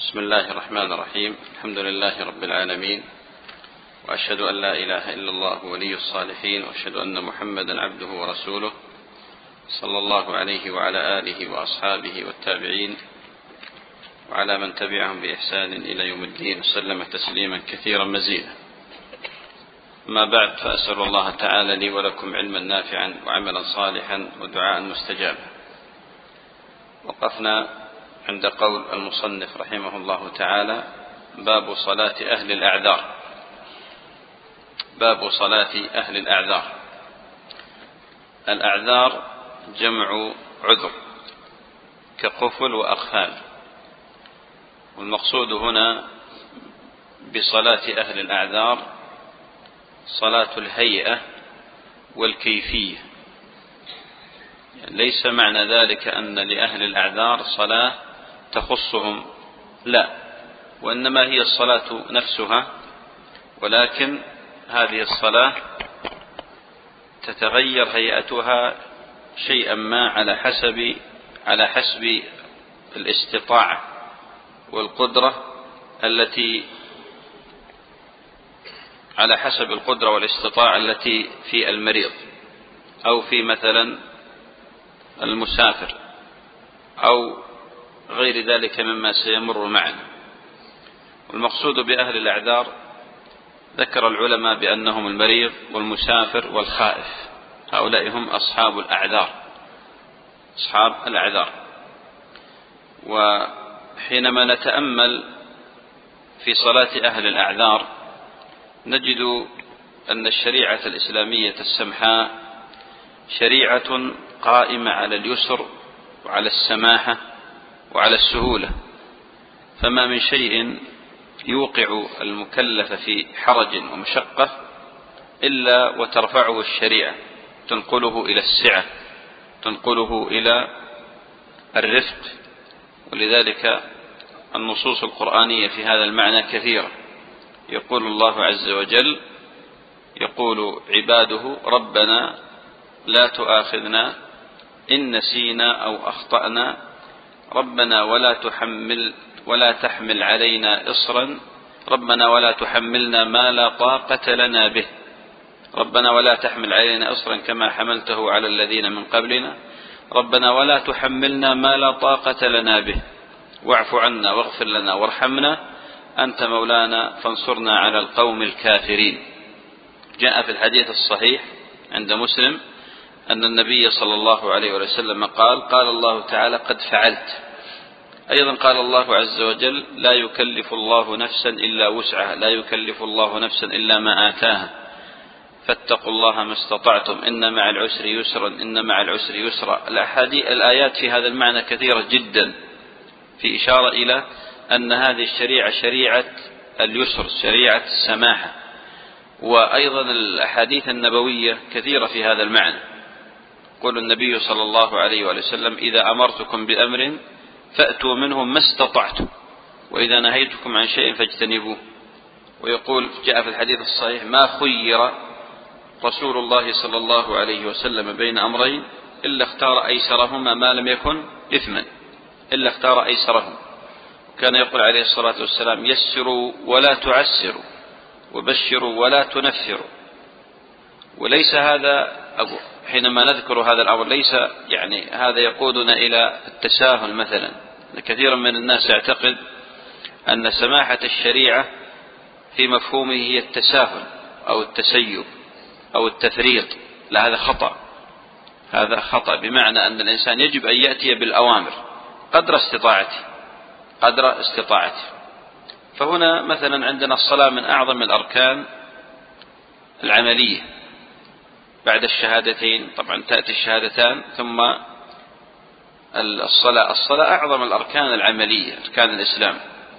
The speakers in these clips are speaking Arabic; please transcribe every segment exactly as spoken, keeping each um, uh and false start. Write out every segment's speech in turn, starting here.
بسم الله الرحمن الرحيم. الحمد لله رب العالمين، وأشهد أن لا إله إلا الله ولي الصالحين، وأشهد أن محمدا عبده ورسوله صلى الله عليه وعلى آله وأصحابه والتابعين وعلى من تبعهم بإحسان إلى يوم الدين، وسلم تسليما كثيرا مزيدا. ما بعد، فأسأل الله تعالى لي ولكم علما نافعا وعملا صالحا ودعاء مستجابا. وقفنا عند قول المصنف رحمه الله تعالى: باب صلاة أهل الأعذار. باب صلاة أهل الأعذار. الأعذار جمع عذر كقفل وأقفال، والمقصود هنا بصلاة أهل الأعذار صلاة الهيئة والكيفية. يعني ليس معنى ذلك أن لأهل الأعذار صلاة تخصهم، لا، وإنما هي الصلاة نفسها، ولكن هذه الصلاة تتغير هيئتها شيئا ما على حسب على حسب الاستطاعة والقدرة التي على حسب القدرة والاستطاعة التي في المريض، أو في مثلا المسافر، أو غير ذلك مما سيمر معنا. والمقصود بأهل الأعذار ذكر العلماء بأنهم المريض والمسافر والخائف، هؤلاء هم أصحاب الأعذار، أصحاب الأعذار. وحينما نتأمل في صلاة أهل الأعذار نجد أن الشريعة الإسلامية السمحاء شريعة قائمة على اليسر وعلى السماحة وعلى السهولة، فما من شيء يوقع المكلف في حرج ومشقة إلا وترفعه الشريعة، تنقله إلى السعة، تنقله إلى الرفق. ولذلك النصوص القرآنية في هذا المعنى كثيرة. يقول الله عز وجل، يقول عباده: ربنا لا تؤاخذنا إن نسينا أو أخطأنا، ربنا ولا تحمل ولا تحمل علينا إصرا، ربنا ولا تحملنا ما لا طاقة لنا به، ربنا ولا تحمل علينا إصرا كما حملته على الذين من قبلنا، ربنا ولا تحملنا ما لا طاقة لنا به، واعف عنا واغفر لنا وارحمنا أنت مولانا فانصرنا على القوم الكافرين. جاء في الحديث الصحيح عند مسلم أن النبي صلى الله عليه وسلم قال: قال الله تعالى: قد فعلت. أيضا قال الله عز وجل: لا يكلف الله نفسا إلا وسعها، لا يكلف الله نفسا إلا ما آتاها، فاتقوا الله ما استطعتم، إن مع العسر يسرا، إن مع العسر يسرا. الأحاديث الآيات في هذا المعنى كثيرة جدا، في إشارة إلى أن هذه الشريعة شريعة اليسر، شريعة السماحة. وأيضا الأحاديث النبوية كثيرة في هذا المعنى. يقول النبي صلى الله عليه وسلم: إذا أمرتكم بأمر فأتوا منه ما استطعتم، وإذا نهيتكم عن شيء فاجتنبوه. ويقول جاء في الحديث الصحيح: ما خير رسول الله صلى الله عليه وسلم بين أمرين إلا اختار أيسرهما ما لم يكن إثما، إلا اختار أيسرهما. كان يقول عليه الصلاة والسلام: يسروا ولا تعسروا، وبشروا ولا تنفروا. وليس هذا أبو حينما نذكر هذا الأمر ليس يعني هذا يقودنا إلى التساهل مثلا. كثيرا من الناس يعتقد أن سماحة الشريعة في مفهومه هي التساهل أو التسيب أو التفريط. لا، هذا خطأ، هذا خطأ، بمعنى أن الإنسان يجب أن يأتي بالأوامر قدر استطاعته، قدر استطاعته. فهنا مثلا عندنا الصلاة من أعظم الأركان العملية بعد الشهادتين، طبعا تأتي الشهادتان ثم الصلاة. الصلاة أعظم الأركان العملية، أركان الإسلام،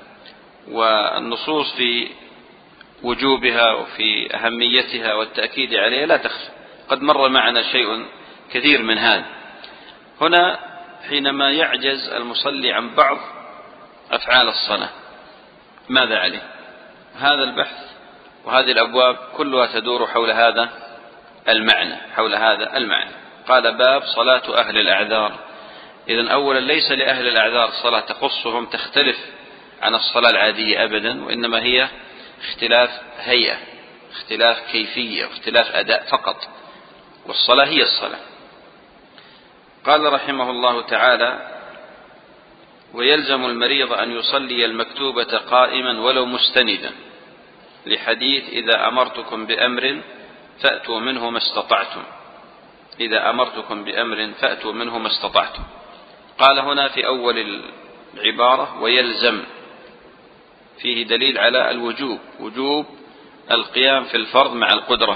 والنصوص في وجوبها وفي أهميتها والتأكيد عليها لا تخفى، قد مر معنا شيء كثير من هذا. هنا حينما يعجز المصلي عن بعض أفعال الصلاة ماذا عليه؟ هذا البحث وهذه الأبواب كلها تدور حول هذا المعنى، حول هذا المعنى. قال: باب صلاة أهل الأعذار. إذن أولا ليس لأهل الأعذار صلاة تخصهم تختلف عن الصلاة العادية أبدا، وإنما هي اختلاف هيئة، اختلاف كيفية، اختلاف أداء فقط، والصلاة هي الصلاة. قال رحمه الله تعالى: ويلزم المريض أن يصلي المكتوبة قائما ولو مستندا، لحديث إذا أمرتكم بأمر فأتوا منه ما استطعتم، إذا أمرتكم بأمر فأتوا منه ما استطعتم. قال هنا في أول العبارة: ويلزم، فيه دليل على الوجوب، وجوب القيام في الفرض مع القدرة.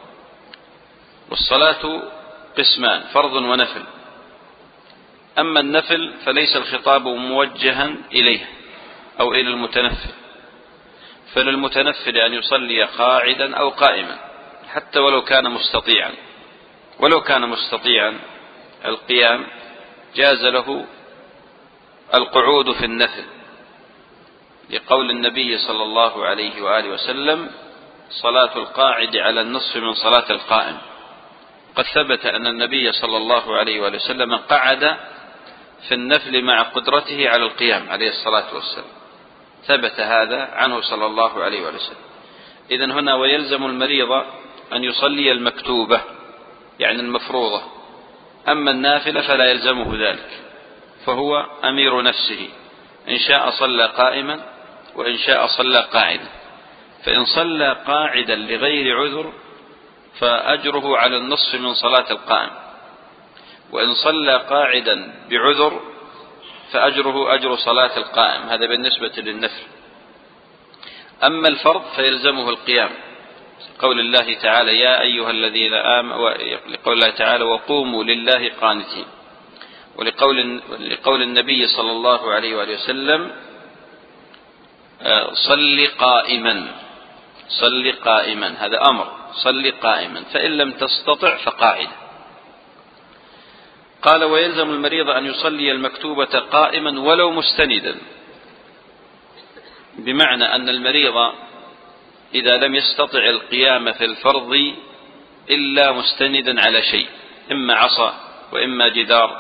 والصلاة قسمان: فرض ونفل. أما النفل فليس الخطاب موجها إليه أو إلى المتنفل، فللمتنفل أن يصلي قاعدا أو قائما حتى ولو كان مستطيعا، ولو كان مستطيعا القيام جاز له القعود في النفل، لقول النبي صلى الله عليه وآله وسلم: صلاة القاعد على النصف من صلاة القائم. قد ثبت أن النبي صلى الله عليه وآله وسلم قعد في النفل مع قدرته على القيام عليه الصلاة والسلام، ثبت هذا عنه صلى الله عليه وآله وسلم. إذن هنا ويلزم المريض أن يصلي المكتوبة، يعني المفروضة. أما النافلة فلا يلزمه ذلك، فهو أمير نفسه، إن شاء صلى قائما وإن شاء صلى قاعدا. فإن صلى قاعدا لغير عذر فأجره على النصف من صلاة القائم، وإن صلى قاعدا بعذر فأجره أجر صلاة القائم. هذا بالنسبة للنفل. أما الفرض فيلزمه القيام، قول الله تعالى: يا أيها الذين آمنوا، لقول الله تعالى: وقوموا لله قانتين، ولقول لقول النبي صلى الله عليه وآله وسلم: صل قائما، صل قائما، هذا أمر، صل قائما، فإن لم تستطع فقاعدا. قال: ويلزم المريض أن يصلي المكتوبة قائما ولو مستندا، بمعنى أن المريض إذا لم يستطع القيام في الفرض إلا مستندا على شيء، إما عصا وإما جدار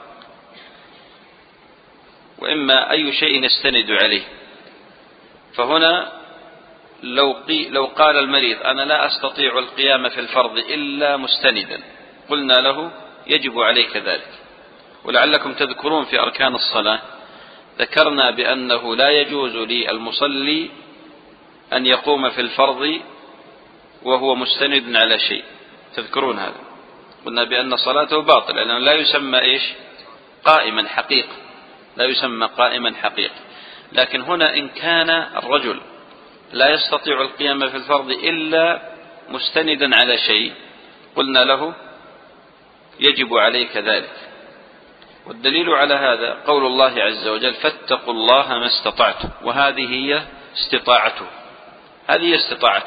وإما أي شيء يستند عليه، فهنا لو, قي لو قال المريض: أنا لا أستطيع القيام في الفرض إلا مستندا، قلنا له: يجب عليك ذلك. ولعلكم تذكرون في أركان الصلاة ذكرنا بأنه لا يجوز للمصلي أن يقوم في الفرض وهو مستند على شيء، تذكرون هذا؟ قلنا بأن صلاته باطلة، لأنه لا يسمى إيش؟ قائما حقيقة، لا يسمى قائما حقيقة. لكن هنا إن كان الرجل لا يستطيع القيام في الفرض إلا مستندا على شيء، قلنا له: يجب عليك ذلك. والدليل على هذا قول الله عز وجل: فاتقوا الله ما استطعتم، وهذه هي استطاعته، هذه هي استطاعته.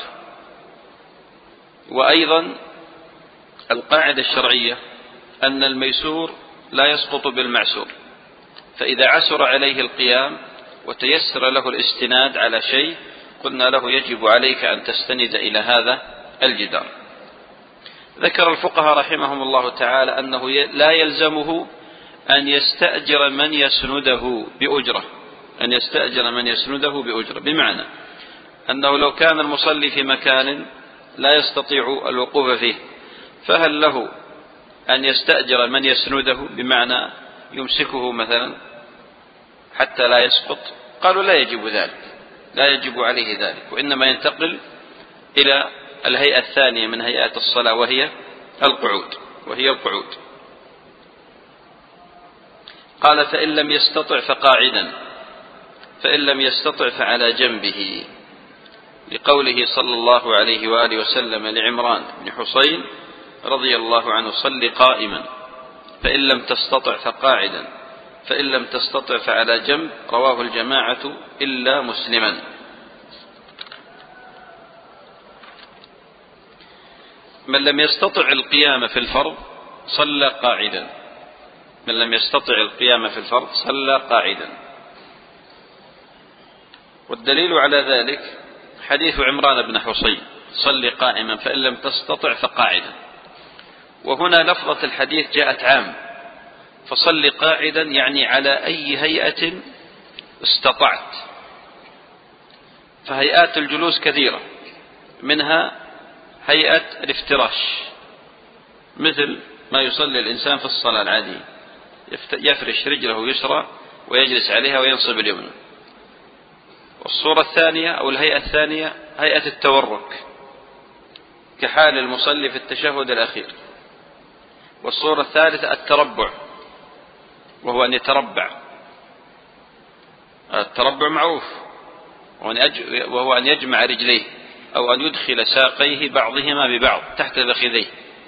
وأيضا القاعدة الشرعية أن الميسور لا يسقط بالمعسور، فإذا عسر عليه القيام وتيسر له الاستناد على شيء قلنا له: يجب عليك أن تستند إلى هذا الجدار. ذكر الفقهاء رحمهم الله تعالى أنه لا يلزمه أن يستأجر من يسنده بأجرة، أن يستأجر من يسنده بأجرة، بمعنى أنه لو كان المصلي في مكان لا يستطيع الوقوف فيه، فهل له أن يستأجر من يسنده، بمعنى يمسكه مثلا حتى لا يسقط؟ قالوا: لا يجب ذلك، لا يجب عليه ذلك، وإنما ينتقل إلى الهيئة الثانية من هيئات الصلاة، وهي القعود وهي القعود. قال: فإن لم يستطع فقاعدا، فإن لم يستطع فعلى جنبه، لقوله صلى الله عليه وآله وسلم لعمران بن حصين رضي الله عنه: صل قائما، فإن لم تستطع فقاعدا، فإن لم تستطع فعلى جنب. رواه الجماعة إلا مسلما. من لم يستطع القيام في الفرض صلى قاعدا، من لم يستطع القيام في الفرض صلى قاعدا. والدليل على ذلك حديث عمران بن حصين: صل قائما فإن لم تستطع فقاعدا. وهنا لفظة الحديث جاءت عام، فصل قاعدا يعني على أي هيئة استطعت، فهيئات الجلوس كثيرة، منها هيئة الافتراش، مثل ما يصلي الإنسان في الصلاة العادية، يفرش رجله يسرى ويجلس عليها وينصب اليمنى. والصورة الثانية أو الهيئة الثانية هيئة التورك، كحال المصلي في التشهد الأخير. والصورة الثالثة التربع، وهو أن يتربع. التربع معروف، وهو أن يجمع رجليه أو أن يدخل ساقيه بعضهما ببعض تحت فخذيه.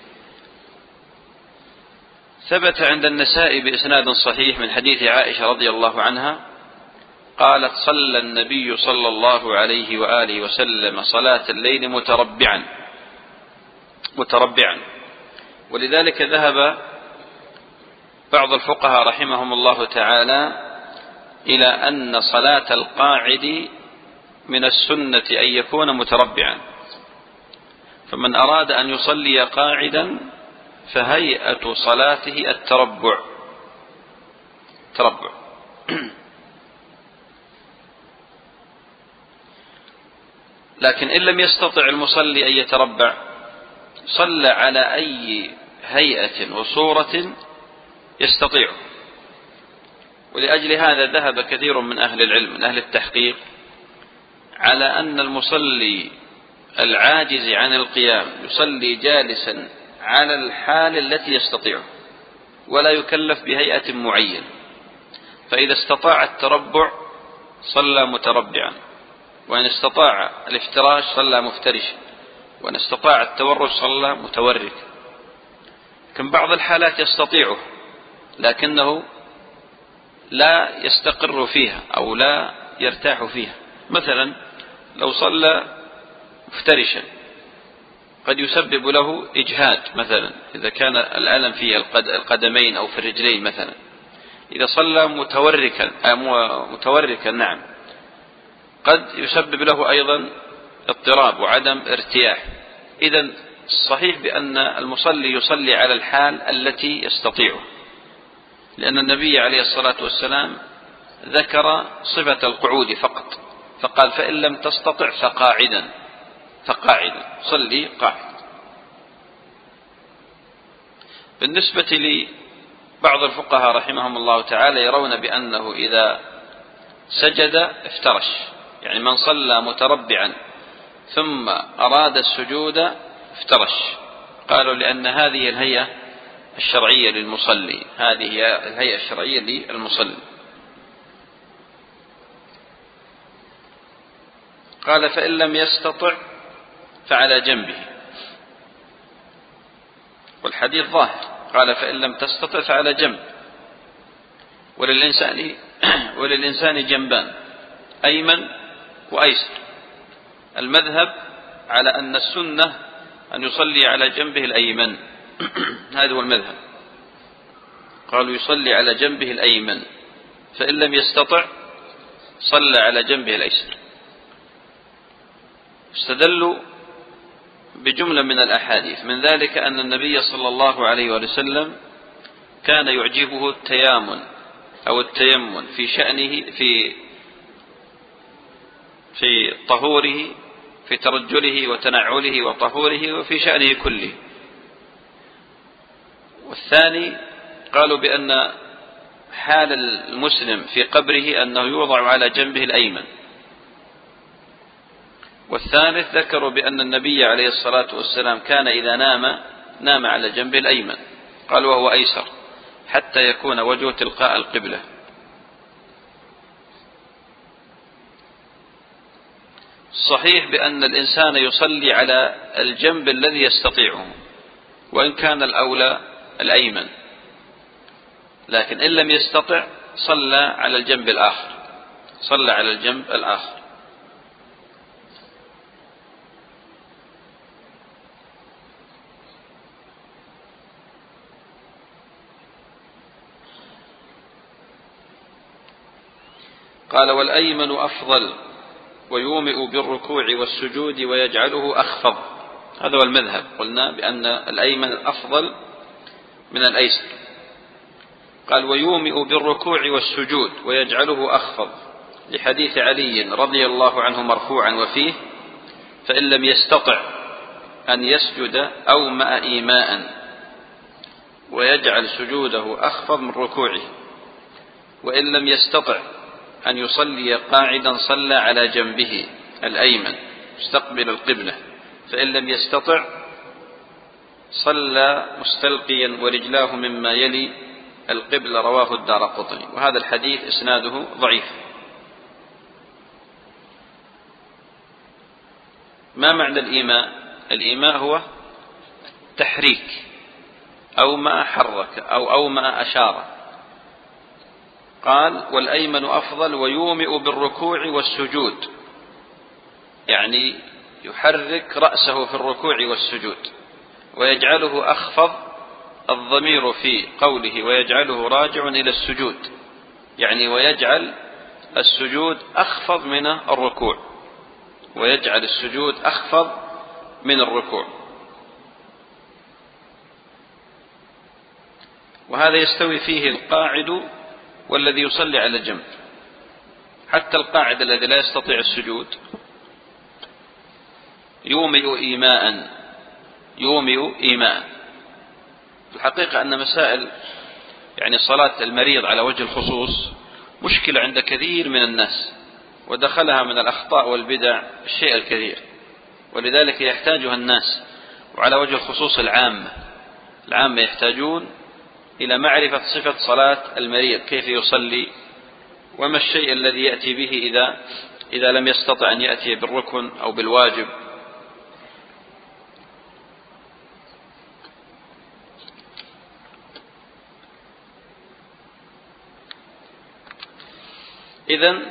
ثبت عند النسائي بإسناد صحيح من حديث عائشة رضي الله عنها قالت: صلى النبي صلى الله عليه وآله وسلم صلاة الليل متربعا متربعا ولذلك ذهب بعض الفقهاء رحمهم الله تعالى إلى أن صلاة القاعد من السنة أن يكون متربعا، فمن أراد أن يصلي قاعدا فهيئة صلاته التربع تربع. لكن إن لم يستطع المصلي أن يتربع صلى على أي هيئة وصورة يستطيع. ولأجل هذا ذهب كثير من أهل العلم من أهل التحقيق على أن المصلي العاجز عن القيام يصلي جالسا على الحال التي يستطيعه، ولا يكلف بهيئة معينة. فإذا استطاع التربع صلى متربعا، وإن استطاع الافتراش صلى مفترشا، وإن استطاع التورك صلى متورك. لكن بعض الحالات يستطيعه لكنه لا يستقر فيها أو لا يرتاح فيها. مثلا لو صلى مفترشا قد يسبب له إجهاد، مثلا إذا كان الألم في القدمين أو في الرجلين. مثلا إذا صلى متوركا متوركا نعم قد يسبب له أيضا اضطراب وعدم ارتياح. إذن الصحيح بأن المصلي يصلي على الحال التي يستطيعه، لأن النبي عليه الصلاة والسلام ذكر صفة القعود فقط، فقال: فإن لم تستطع فقاعدا فقاعدا صلي قاعد. بالنسبة لبعض الفقهاء رحمهم الله تعالى يرون بأنه إذا سجد افترش، يعني من صلى متربعا ثم أراد السجود افترش. قالوا لأن هذه الهيئة الشرعية للمصلي، هذه هي الهيئة الشرعية للمصلي. قال: فإن لم يستطع فعلى جنبه، والحديث ظاهر. قال: فإن لم تستطع فعلى جنب. وللإنسان وللإنسان جنبان، أيمن وأيسر. المذهب على أن السنة أن يصلي على جنبه الأيمن، هذا هو المذهب. قالوا يصلي على جنبه الأيمن، فإن لم يستطع صلى على جنبه الأيسر. استدلوا بجملة من الأحاديث، من ذلك أن النبي صلى الله عليه وسلم كان يعجبه التيامن أو التيمن في شأنه في في طهوره، في ترجله وتنعله وطهوره وفي شأنه كله. والثاني قالوا بأن حال المسلم في قبره أنه يوضع على جنبه الأيمن. والثالث ذكروا بأن النبي عليه الصلاة والسلام كان إذا نام نام على جنبه الأيمن، قالوا وهو أيسر حتى يكون وجهه تلقاء القبلة. صحيح بأن الإنسان يصلي على الجنب الذي يستطيعه، وإن كان الأولى الأيمن، لكن إن لم يستطع صلى على الجنب الآخر صلى على الجنب الآخر. قال: والأيمن أفضل ويومئ بالركوع والسجود ويجعله أخفض. هذا هو المذهب، قلنا بأن الأيمن أفضل من الأيسر. قال: ويومئ بالركوع والسجود ويجعله أخفض. لحديث علي رضي الله عنه مرفوعا وفيه: فإن لم يستطع أن يسجد أومأ إيماء ويجعل سجوده أخفض من ركوعه، وإن لم يستطع أن يصلي قاعدا صلى على جنبه الأيمن مستقبل القبلة، فإن لم يستطع صلى مستلقيا ورجلاه مما يلي القبلة. رواه الدارقطني، وهذا الحديث إسناده ضعيف. ما معنى الإيماء؟ الإيماء هو تحريك، أو ما حرك أو أو ما أشار. قال: والأيمن أفضل ويومئ بالركوع والسجود، يعني يحرك رأسه في الركوع والسجود، ويجعله أخفض. الضمير في قوله ويجعله راجع إلى السجود، يعني ويجعل السجود أخفض من الركوع، ويجعل السجود أخفض من الركوع. وهذا يستوي فيه القاعد والذي يصلي على جنب. حتى القاعد الذي لا يستطيع السجود يومئ إيماء، يومئ إيماء. الحقيقة أن مسائل يعني صلاة المريض على وجه الخصوص مشكلة عند كثير من الناس، ودخلها من الأخطاء والبدع الشيء الكثير، ولذلك يحتاجها الناس، وعلى وجه الخصوص العامة العامة يحتاجون إلى معرفة صفة صلاة المريض، كيف يصلي، وما الشيء الذي يأتي به إذا إذا لم يستطع أن يأتي بالركن أو بالواجب. إذن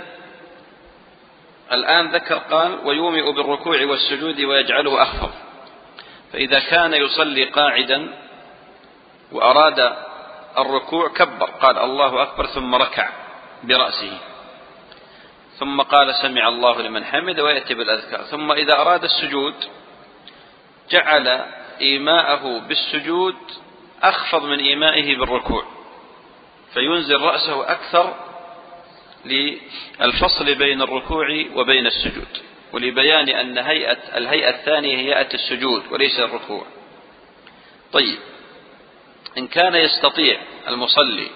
الآن ذكر قال: ويومئ بالركوع والسجود ويجعله أخفض. فإذا كان يصلي قاعدا وأراد الركوع كبر، قال: الله أكبر، ثم ركع برأسه، ثم قال: سمع الله لمن حمد، ويأتي بالأذكار. ثم إذا أراد السجود جعل إيماءه بالسجود أخفض من إيمائه بالركوع، فينزل رأسه أكثر للفصل بين الركوع وبين السجود، ولبيان أن هيئة الهيئة الثانية هي هيئة السجود وليس الركوع. طيب، إن كان يستطيع المصلي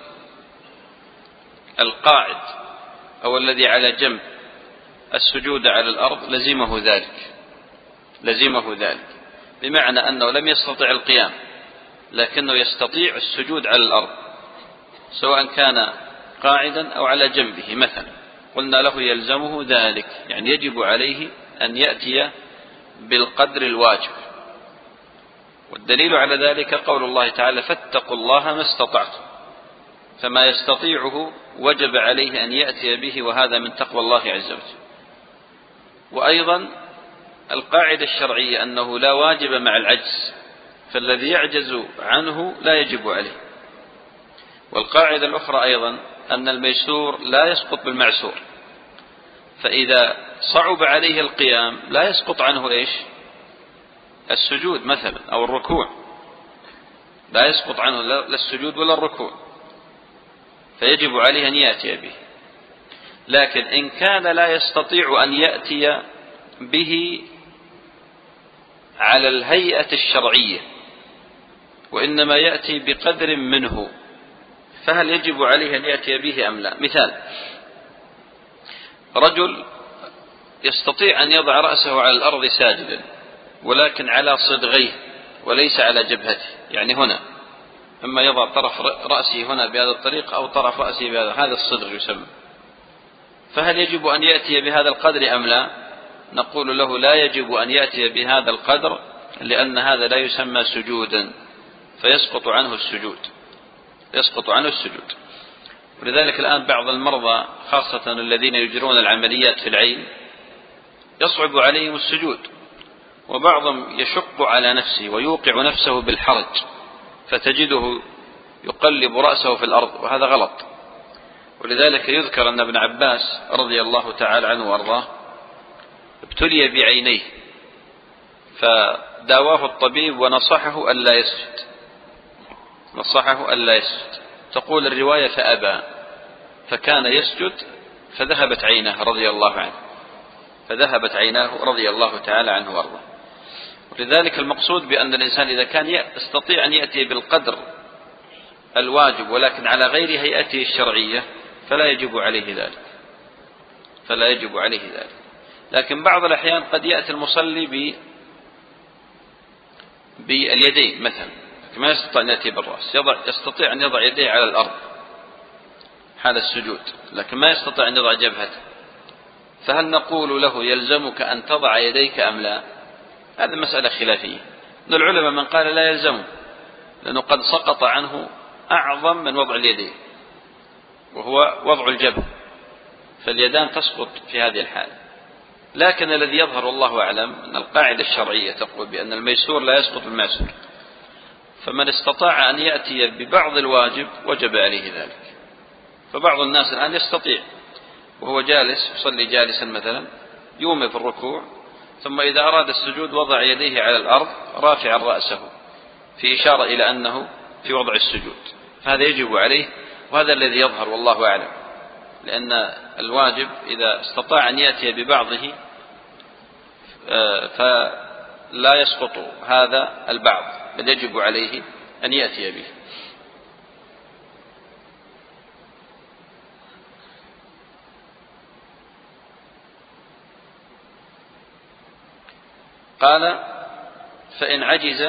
القاعد أو الذي على جنب السجود على الأرض لزمه ذلك، لزمه ذلك بمعنى أنه لم يستطع القيام لكنه يستطيع السجود على الأرض، سواء كان قاعدا أو على جنبه مثلا، قلنا له يلزمه ذلك، يعني يجب عليه أن يأتي بالقدر الواجب. والدليل على ذلك قول الله تعالى: فاتقوا الله ما استطعتم، فما يستطيعه وجب عليه أن يأتي به، وهذا من تقوى الله عز وجل. وأيضا القاعدة الشرعية أنه لا واجب مع العجز، فالذي يعجز عنه لا يجب عليه. والقاعدة الأخرى أيضا أن الميسور لا يسقط بالمعسور، فإذا صعب عليه القيام لا يسقط عنه إيش؟ السجود مثلا أو الركوع، لا يسقط عنه لا السجود ولا الركوع، فيجب عليه أن يأتي به. لكن إن كان لا يستطيع أن يأتي به على الهيئة الشرعية وإنما يأتي بقدر منه، فهل يجب عليه أن يأتي به أم لا؟ مثال: رجل يستطيع أن يضع رأسه على الأرض ساجدا ولكن على صدغيه وليس على جبهته، يعني هنا، إما يضع طرف رأسه هنا بهذا الطريق أو طرف رأسه بهذا، هذا الصدغ يسمى. فهل يجب أن يأتي بهذا القدر أم لا؟ نقول له لا يجب أن يأتي بهذا القدر، لأن هذا لا يسمى سجودا، فيسقط عنه السجود، يسقط عنه السجود. ولذلك الآن بعض المرضى خاصة الذين يجرون العمليات في العين يصعب عليهم السجود، وبعضهم يشق على نفسه ويوقع نفسه بالحرج، فتجده يقلب رأسه في الأرض، وهذا غلط. ولذلك يذكر أن ابن عباس رضي الله تعالى عنه وارضاه ابتلي بعينيه فداواه الطبيب ونصحه ألا يسجد، نصحه ألا يسجد. تقول الرواية: فأبى، فكان يسجد فذهبت عيناه رضي الله عنه فذهبت عيناه رضي الله تعالى عنه وارضاه. ولذلك المقصود بأن الإنسان إذا كان يستطيع أن يأتي بالقدر الواجب ولكن على غير هيئته الشرعية فلا يجب عليه ذلك فلا يجب عليه ذلك لكن بعض الأحيان قد يأتي المصلي ب باليدين مثلا، ما يستطيع أن يأتي بالرأس، يضع يستطيع أن يضع يديه على الأرض حال السجود لكن ما يستطيع أن يضع جبهته، فهل نقول له يلزمك أن تضع يديك أم لا؟ هذه مسألة خلافية. من العلماء من قال لا يلزمه لأنه قد سقط عنه أعظم من وضع اليدين وهو وضع الجبهة، فاليدان تسقط في هذه الحالة. لكن الذي يظهر والله أعلم أن القاعدة الشرعية تقول بأن الميسور لا يسقط بالمعسور، فمن استطاع أن يأتي ببعض الواجب وجب عليه ذلك. فبعض الناس الآن يستطيع وهو جالس يصلي جالسا مثلا يومي في الركوع ثم إذا أراد السجود وضع يديه على الأرض رافعا رأسه في إشارة إلى أنه في وضع السجود، فهذا يجب عليه وهذا الذي يظهر والله أعلم، لأن الواجب إذا استطاع أن يأتي ببعضه فلا يسقط هذا البعض بل يجب عليه أن يأتي به. قال فإن عجز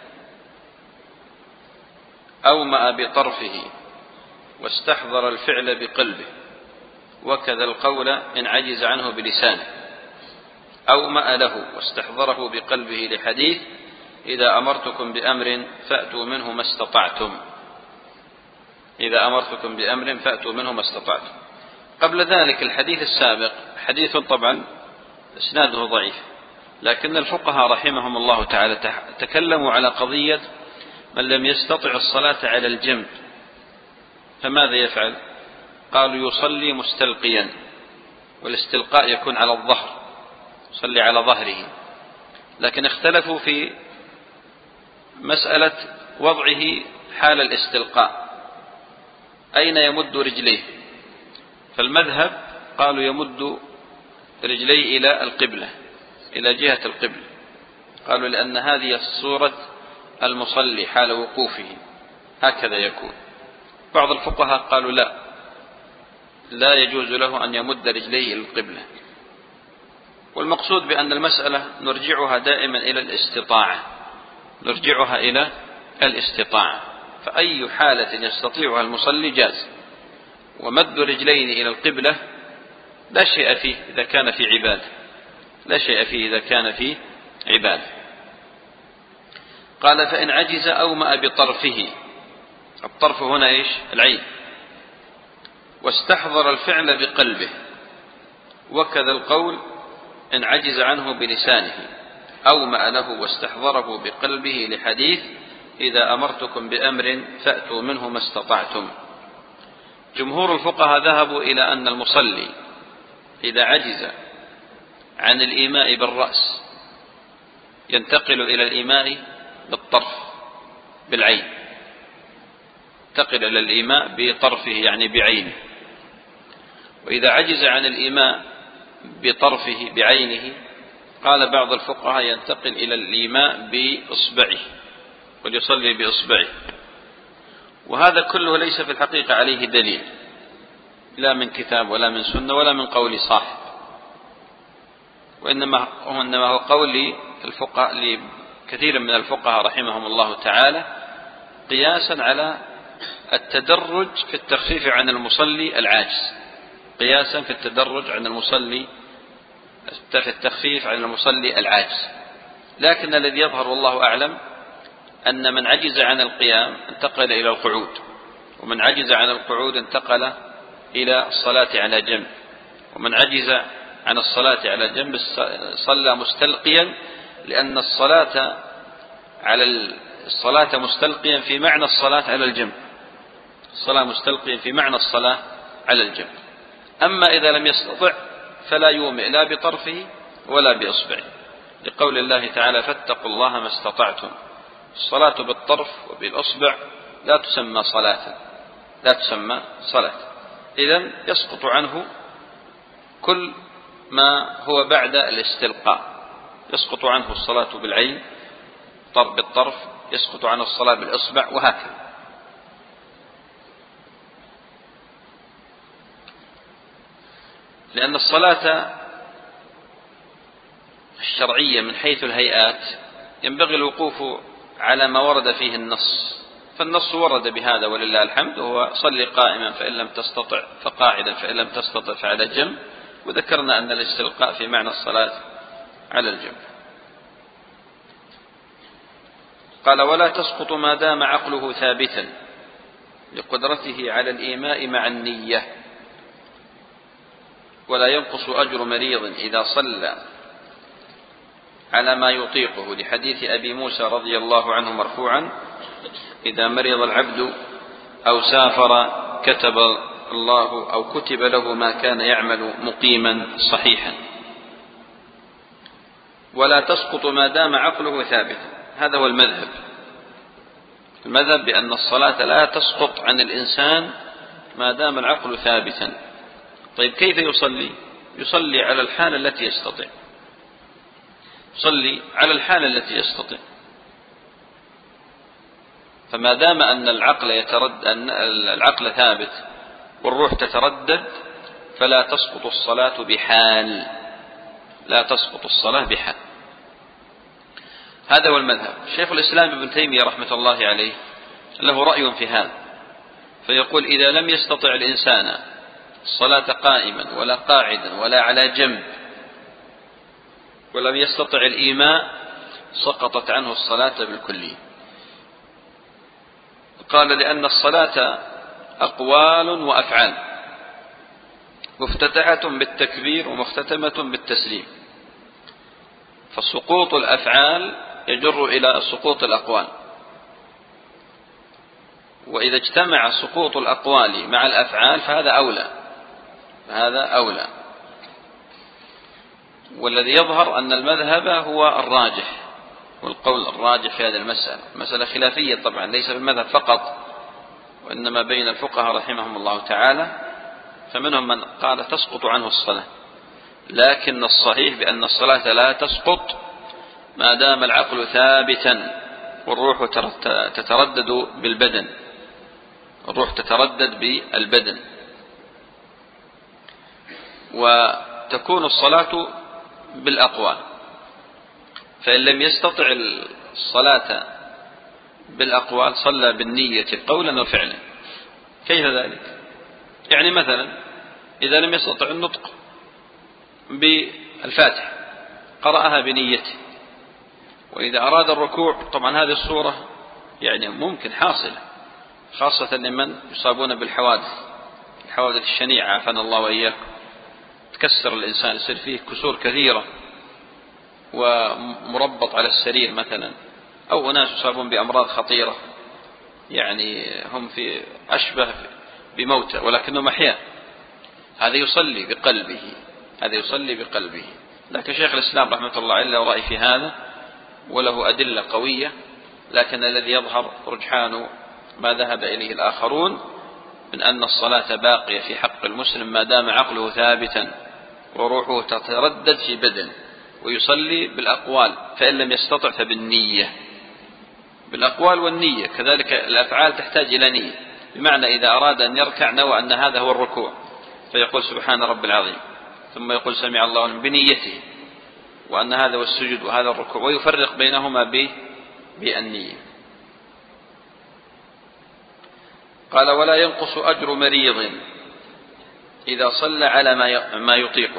أومأ بطرفه واستحضر الفعل بقلبه وكذا القول إن عجز عنه بلسانه أومأ له واستحضره بقلبه لحديث إذا أمرتكم بأمر فأتوا منه ما استطعتم إذا أمرتكم بأمر فأتوا منه ما استطعتم. قبل ذلك الحديث السابق حديث طبعا إسناده ضعيف، لكن الفقهاء رحمهم الله تعالى تكلموا على قضية من لم يستطع الصلاة على الجنب فماذا يفعل؟ قالوا يصلي مستلقيا، والاستلقاء يكون على الظهر، يصلي على ظهره، لكن اختلفوا في مسألة وضعه حال الاستلقاء أين يمد رجليه، فالمذهب قالوا يمد رجليه إلى القبلة إلى جهة القبلة، قالوا لأن هذه صورة المصلي حال وقوفه هكذا يكون. بعض الفقهاء قالوا لا لا يجوز له أن يمد رجليه إلى القبلة، والمقصود بأن المسألة نرجعها دائما إلى الاستطاعة نرجعها إلى الاستطاعة فأي حالة يستطيعها المصلي جاز، ومد رجلين إلى القبلة لا شيء فيه إذا كان في عبادة لا شيء فيه إذا كان في عبادة. قال فإن عجز أومأ بطرفه، الطرف هنا إيش؟ العين، واستحضر الفعل بقلبه وكذا القول إن عجز عنه بلسانه أومأ له واستحضره بقلبه لحديث إذا أمرتكم بأمر فأتوا منه ما استطعتم. جمهور الفقهاء ذهبوا إلى أن المصلي إذا عجز عن الإيماء بالرأس ينتقل إلى الإيماء بالطرف بالعين، ينتقل إلى الإيماء بطرفه يعني بعينه. وإذا عجز عن الإيماء بطرفه بعينه قال بعض الفقهاء ينتقل إلى الإيماء بإصبعه وليصلي بإصبعه، وهذا كله ليس في الحقيقة عليه دليل لا من كتاب ولا من سنة ولا من قول صاحب، وإنما وإنما هو قول الفقهاء لكثير من الفقهاء رحمهم الله تعالى قياسا على التدرج في التخفيف عن المصلي العاجز قياسا في التدرج عن المصلي في التخفيف عن المصلي العاجز. لكن الذي يظهر والله أعلم أن من عجز عن القيام انتقل إلى القعود، ومن عجز عن القعود انتقل إلى الصلاة على جنب، ومن عجز عن الصلاة على جنب صلى مستلقيا، لأن الصلاة على الصلاة مستلقيا في معنى الصلاة على الجنب الصلاة مستلقيا في معنى الصلاة على الجنب. أما إذا لم يستطع فلا يومئ لا بطرفه ولا بإصبعه، لقول الله تعالى فاتقوا الله ما استطعتم. الصلاة بالطرف وبالأصبع لا تسمى صلاة لا تسمى صلاة إذن يسقط عنه كل ما هو بعد الاستلقاء يسقط عنه الصلاة بالعين طرف بالطرف، يسقط عنه الصلاة بالإصبع، وهكذا. لأن الصلاة الشرعية من حيث الهيئات ينبغي الوقوف على ما ورد فيه النص، فالنص ورد بهذا ولله الحمد، وهو صل قائما فإن لم تستطع فقاعدا فإن لم تستطع فعلى جنب، وذكرنا أن الاستلقاء في معنى الصلاة على الجنب. قال ولا تسقط ما دام عقله ثابتا لقدرته على الإيماء مع النية، ولا ينقص أجر مريض إذا صلى على ما يطيقه، لحديث أبي موسى رضي الله عنه مرفوعا إذا مرض العبد أو سافر كتب الله أو كتب له ما كان يعمل مقيما صحيحا. ولا تسقط ما دام عقله ثابتا، هذا هو المذهب. المذهب بأن الصلاة لا تسقط عن الإنسان ما دام العقل ثابتا. طيب كيف يصلي؟ يصلي على الحالة التي يستطيع، يصلي على الحالة التي يستطيع. فما دام أن العقل يترد أن العقل ثابت والروح تتردد فلا تسقط الصلاة بحال، لا تسقط الصلاة بحال. هذا هو المذهب. شيخ الإسلام ابن تيمية رحمة الله عليه له رأي في هذا، فيقول إذا لم يستطع الإنسان الصلاة قائما ولا قاعدا ولا على جنب ولم يستطع الإيماء سقطت عنه الصلاة بالكلية. قال لأن الصلاة أقوال وأفعال مفتتحة بالتكبير ومختتمة بالتسليم، فسقوط الأفعال يجر إلى سقوط الأقوال، وإذا اجتمع سقوط الأقوال مع الأفعال فهذا أولى، هذا أولى. والذي يظهر أن المذهب هو الراجح، والقول الراجح في هذه المسألة مسألة خلافية طبعا، ليس بالمذهب فقط وإنما بين الفقهاء رحمهم الله تعالى، فمنهم من قال تسقط عنه الصلاة، لكن الصحيح بأن الصلاة لا تسقط ما دام العقل ثابتا والروح تتردد بالبدن، الروح تتردد بالبدن. وتكون الصلاة بالأقوال، فإن لم يستطع الصلاة بالأقوال صلى بالنية قولا وفعلا. كيف ذلك؟ يعني مثلا إذا لم يستطع النطق بالفاتحة قرأها بنيته، وإذا أراد الركوع طبعا هذه الصورة يعني ممكن حاصلة، خاصة لمن يصابون بالحوادث، الحوادث الشنيعة عافانا الله وإياكم، تكسر الإنسان، يصير فيه كسور كثيرة ومربط على السرير مثلا، أو أناس يصابون بأمراض خطيرة يعني هم في أشبه بموتى ولكنهم أحياء، هذا يصلي بقلبه، هذا يصلي بقلبه. لكن شيخ الإسلام رحمة الله عليه له رأي في هذا وله أدلة قوية، لكن الذي يظهر رجحان ما ذهب إليه الآخرون من أن الصلاة باقية في حق المسلم ما دام عقله ثابتا وروحه تتردد في بدن، ويصلي بالأقوال، فإن لم يستطع فبالنية، بالأقوال والنية. كذلك الأفعال تحتاج إلى نية، بمعنى إذا أراد أن يركع نوى أن هذا هو الركوع فيقول سبحان رب العظيم، ثم يقول سمع الله لمن بنيته، وأن هذا هو السجود وهذا الركوع، ويفرق بينهما بالنية. قال ولا ينقص أجر مريض إذا صلى على ما يطيقه،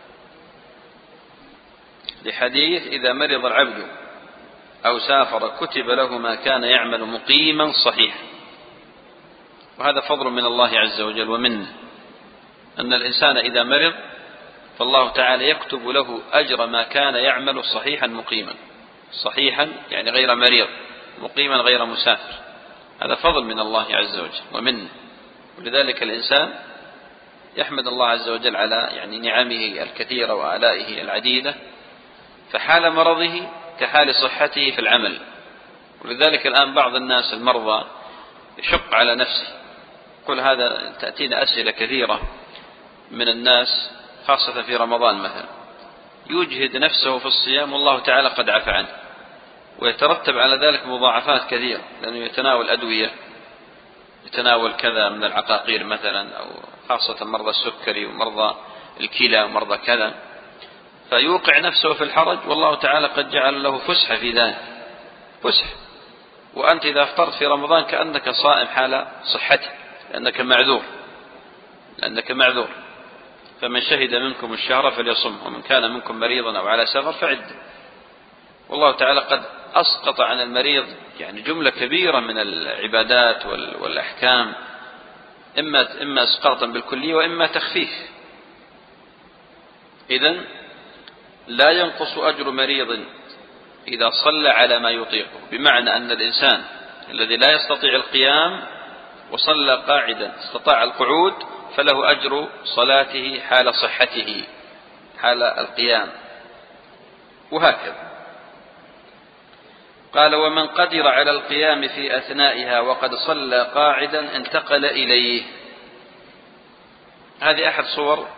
لحديث إذا مرض العبد أو سافر كتب له ما كان يعمل مقيما صحيحا. وهذا فضل من الله عز وجل ومنه، أن الإنسان إذا مرض فالله تعالى يكتب له أجر ما كان يعمل صحيحا مقيما، صحيحا يعني غير مريض، مقيما غير مسافر، هذا فضل من الله عز وجل ومنه. ولذلك الإنسان يحمد الله عز وجل على يعني نعمه الكثيرة وآلائه العديدة، فحال مرضه كحال صحته في العمل. ولذلك الآن بعض الناس المرضى يشق على نفسه، كل هذا تأتينا أسئلة كثيرة من الناس خاصة في رمضان مثلا، يجهد نفسه في الصيام والله تعالى قد عفى عنه، ويترتب على ذلك مضاعفات كثيرة، لأنه يتناول أدوية، يتناول كذا من العقاقير مثلا، أو خاصة مرضى السكري ومرضى الكلى ومرضى كذا، فيوقع نفسه في الحرج، والله تعالى قد جعل له فسحة في ذلك، فسحة. وأنت إذا افطرت في رمضان كأنك صائم حال صحتك، لأنك معذور، لأنك معذور. فمن شهد منكم الشهر فليصم، ومن كان منكم مريضا أو على سفر فعد. والله تعالى قد أسقط عن المريض يعني جملة كبيرة من العبادات والأحكام، إما إما إسقاطا بالكلية وإما تخفيف. إذن لا ينقص أجر مريض إذا صلى على ما يطيقه، بمعنى أن الإنسان الذي لا يستطيع القيام وصلى قاعدا استطاع القعود فله أجر صلاته حال صحته حال القيام، وهكذا. قال: ومن قدر على القيام في أثنائها وقد صلى قاعدا انتقل إليه. هذه أحد صور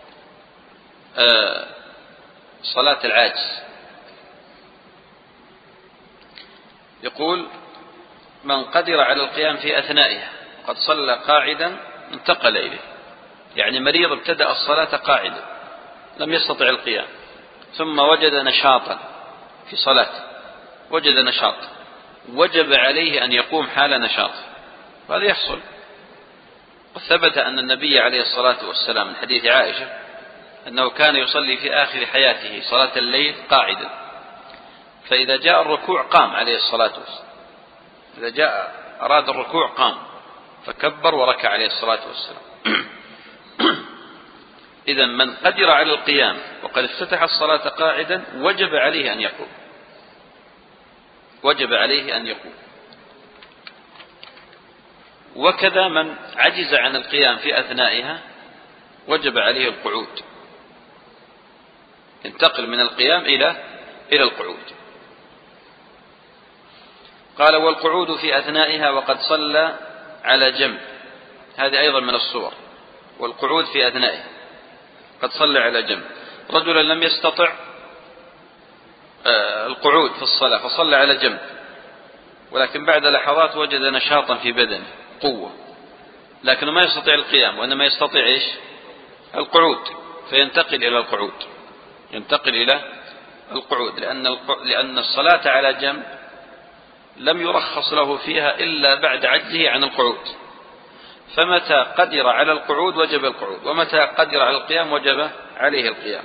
صلاة العاجز. يقول: من قدر على القيام في أثنائها وقد صلى قاعدا انتقل إليه، يعني مريض ابتدأ الصلاة قاعدا لم يستطع القيام، ثم وجد نشاطا في صلاته، وجد نشاط، وجب عليه أن يقوم حال نشاط، وهذا يحصل. وثبت أن النبي عليه الصلاة والسلام من حديث عائشة أنه كان يصلي في آخر حياته صلاة الليل قاعدا، فإذا جاء الركوع قام عليه الصلاة والسلام، إذا جاء أراد الركوع قام فكبر وركع عليه الصلاة والسلام. إذا من قدر على القيام وقد افتتح الصلاة قاعدا وجب عليه أن يقوم، وجب عليه أن يقوم. وكذا من عجز عن القيام في أثنائها وجب عليه القعود، انتقل من القيام إلى إلى القعود. قال: والقعود في أثنائها وقد صلى على جنب. هذه أيضا من الصور، والقعود في أثنائها قد صلى على جنب. رجلا لم يستطع القعود في الصلاة فصلى على جنب، ولكن بعد لحظات وجد نشاطا في بدنه، قوة، لكنه ما يستطيع القيام، وإنما يستطيع إيش؟ القعود، فينتقل إلى القعود، ينتقل إلى القعود، لأن لأن الصلاة على جنب لم يرخص له فيها إلا بعد عجزه عن القعود، فمتى قدر على القعود وجب القعود، ومتى قدر على القيام وجب عليه القيام.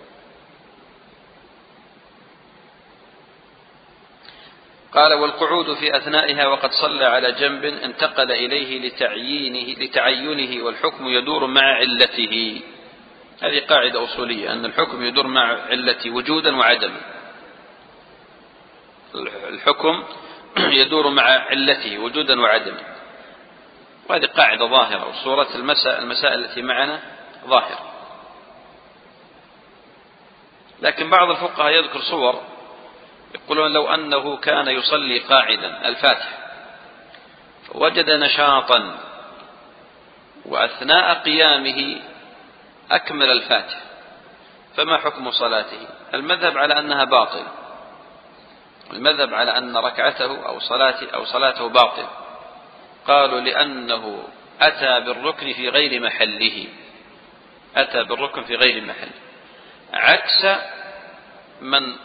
قال: والقعود في أثنائها وقد صلى على جنب انتقل إليه لتعيينه لتعينه والحكم يدور مع علته. هذه قاعدة أصولية، أن الحكم يدور مع علته وجودا وعدما. الحكم يدور مع علته وجودا وعدما، وهذه قاعدة ظاهرة، وصورة المسائل المسائل التي معنا ظاهرة. لكن بعض الفقهاء يذكر صور، يقولون: لو أنه كان يصلي قاعدا الفاتحة فوجد نشاطا وأثناء قيامه أكمل الفاتحة، فما حكم صلاته؟ المذهب على أنها باطل، المذهب على أن ركعته أو صلاته أو صلاته باطل. قالوا: لأنه أتى بالركن في غير محله، أتى بالركن في غير محله، عكس من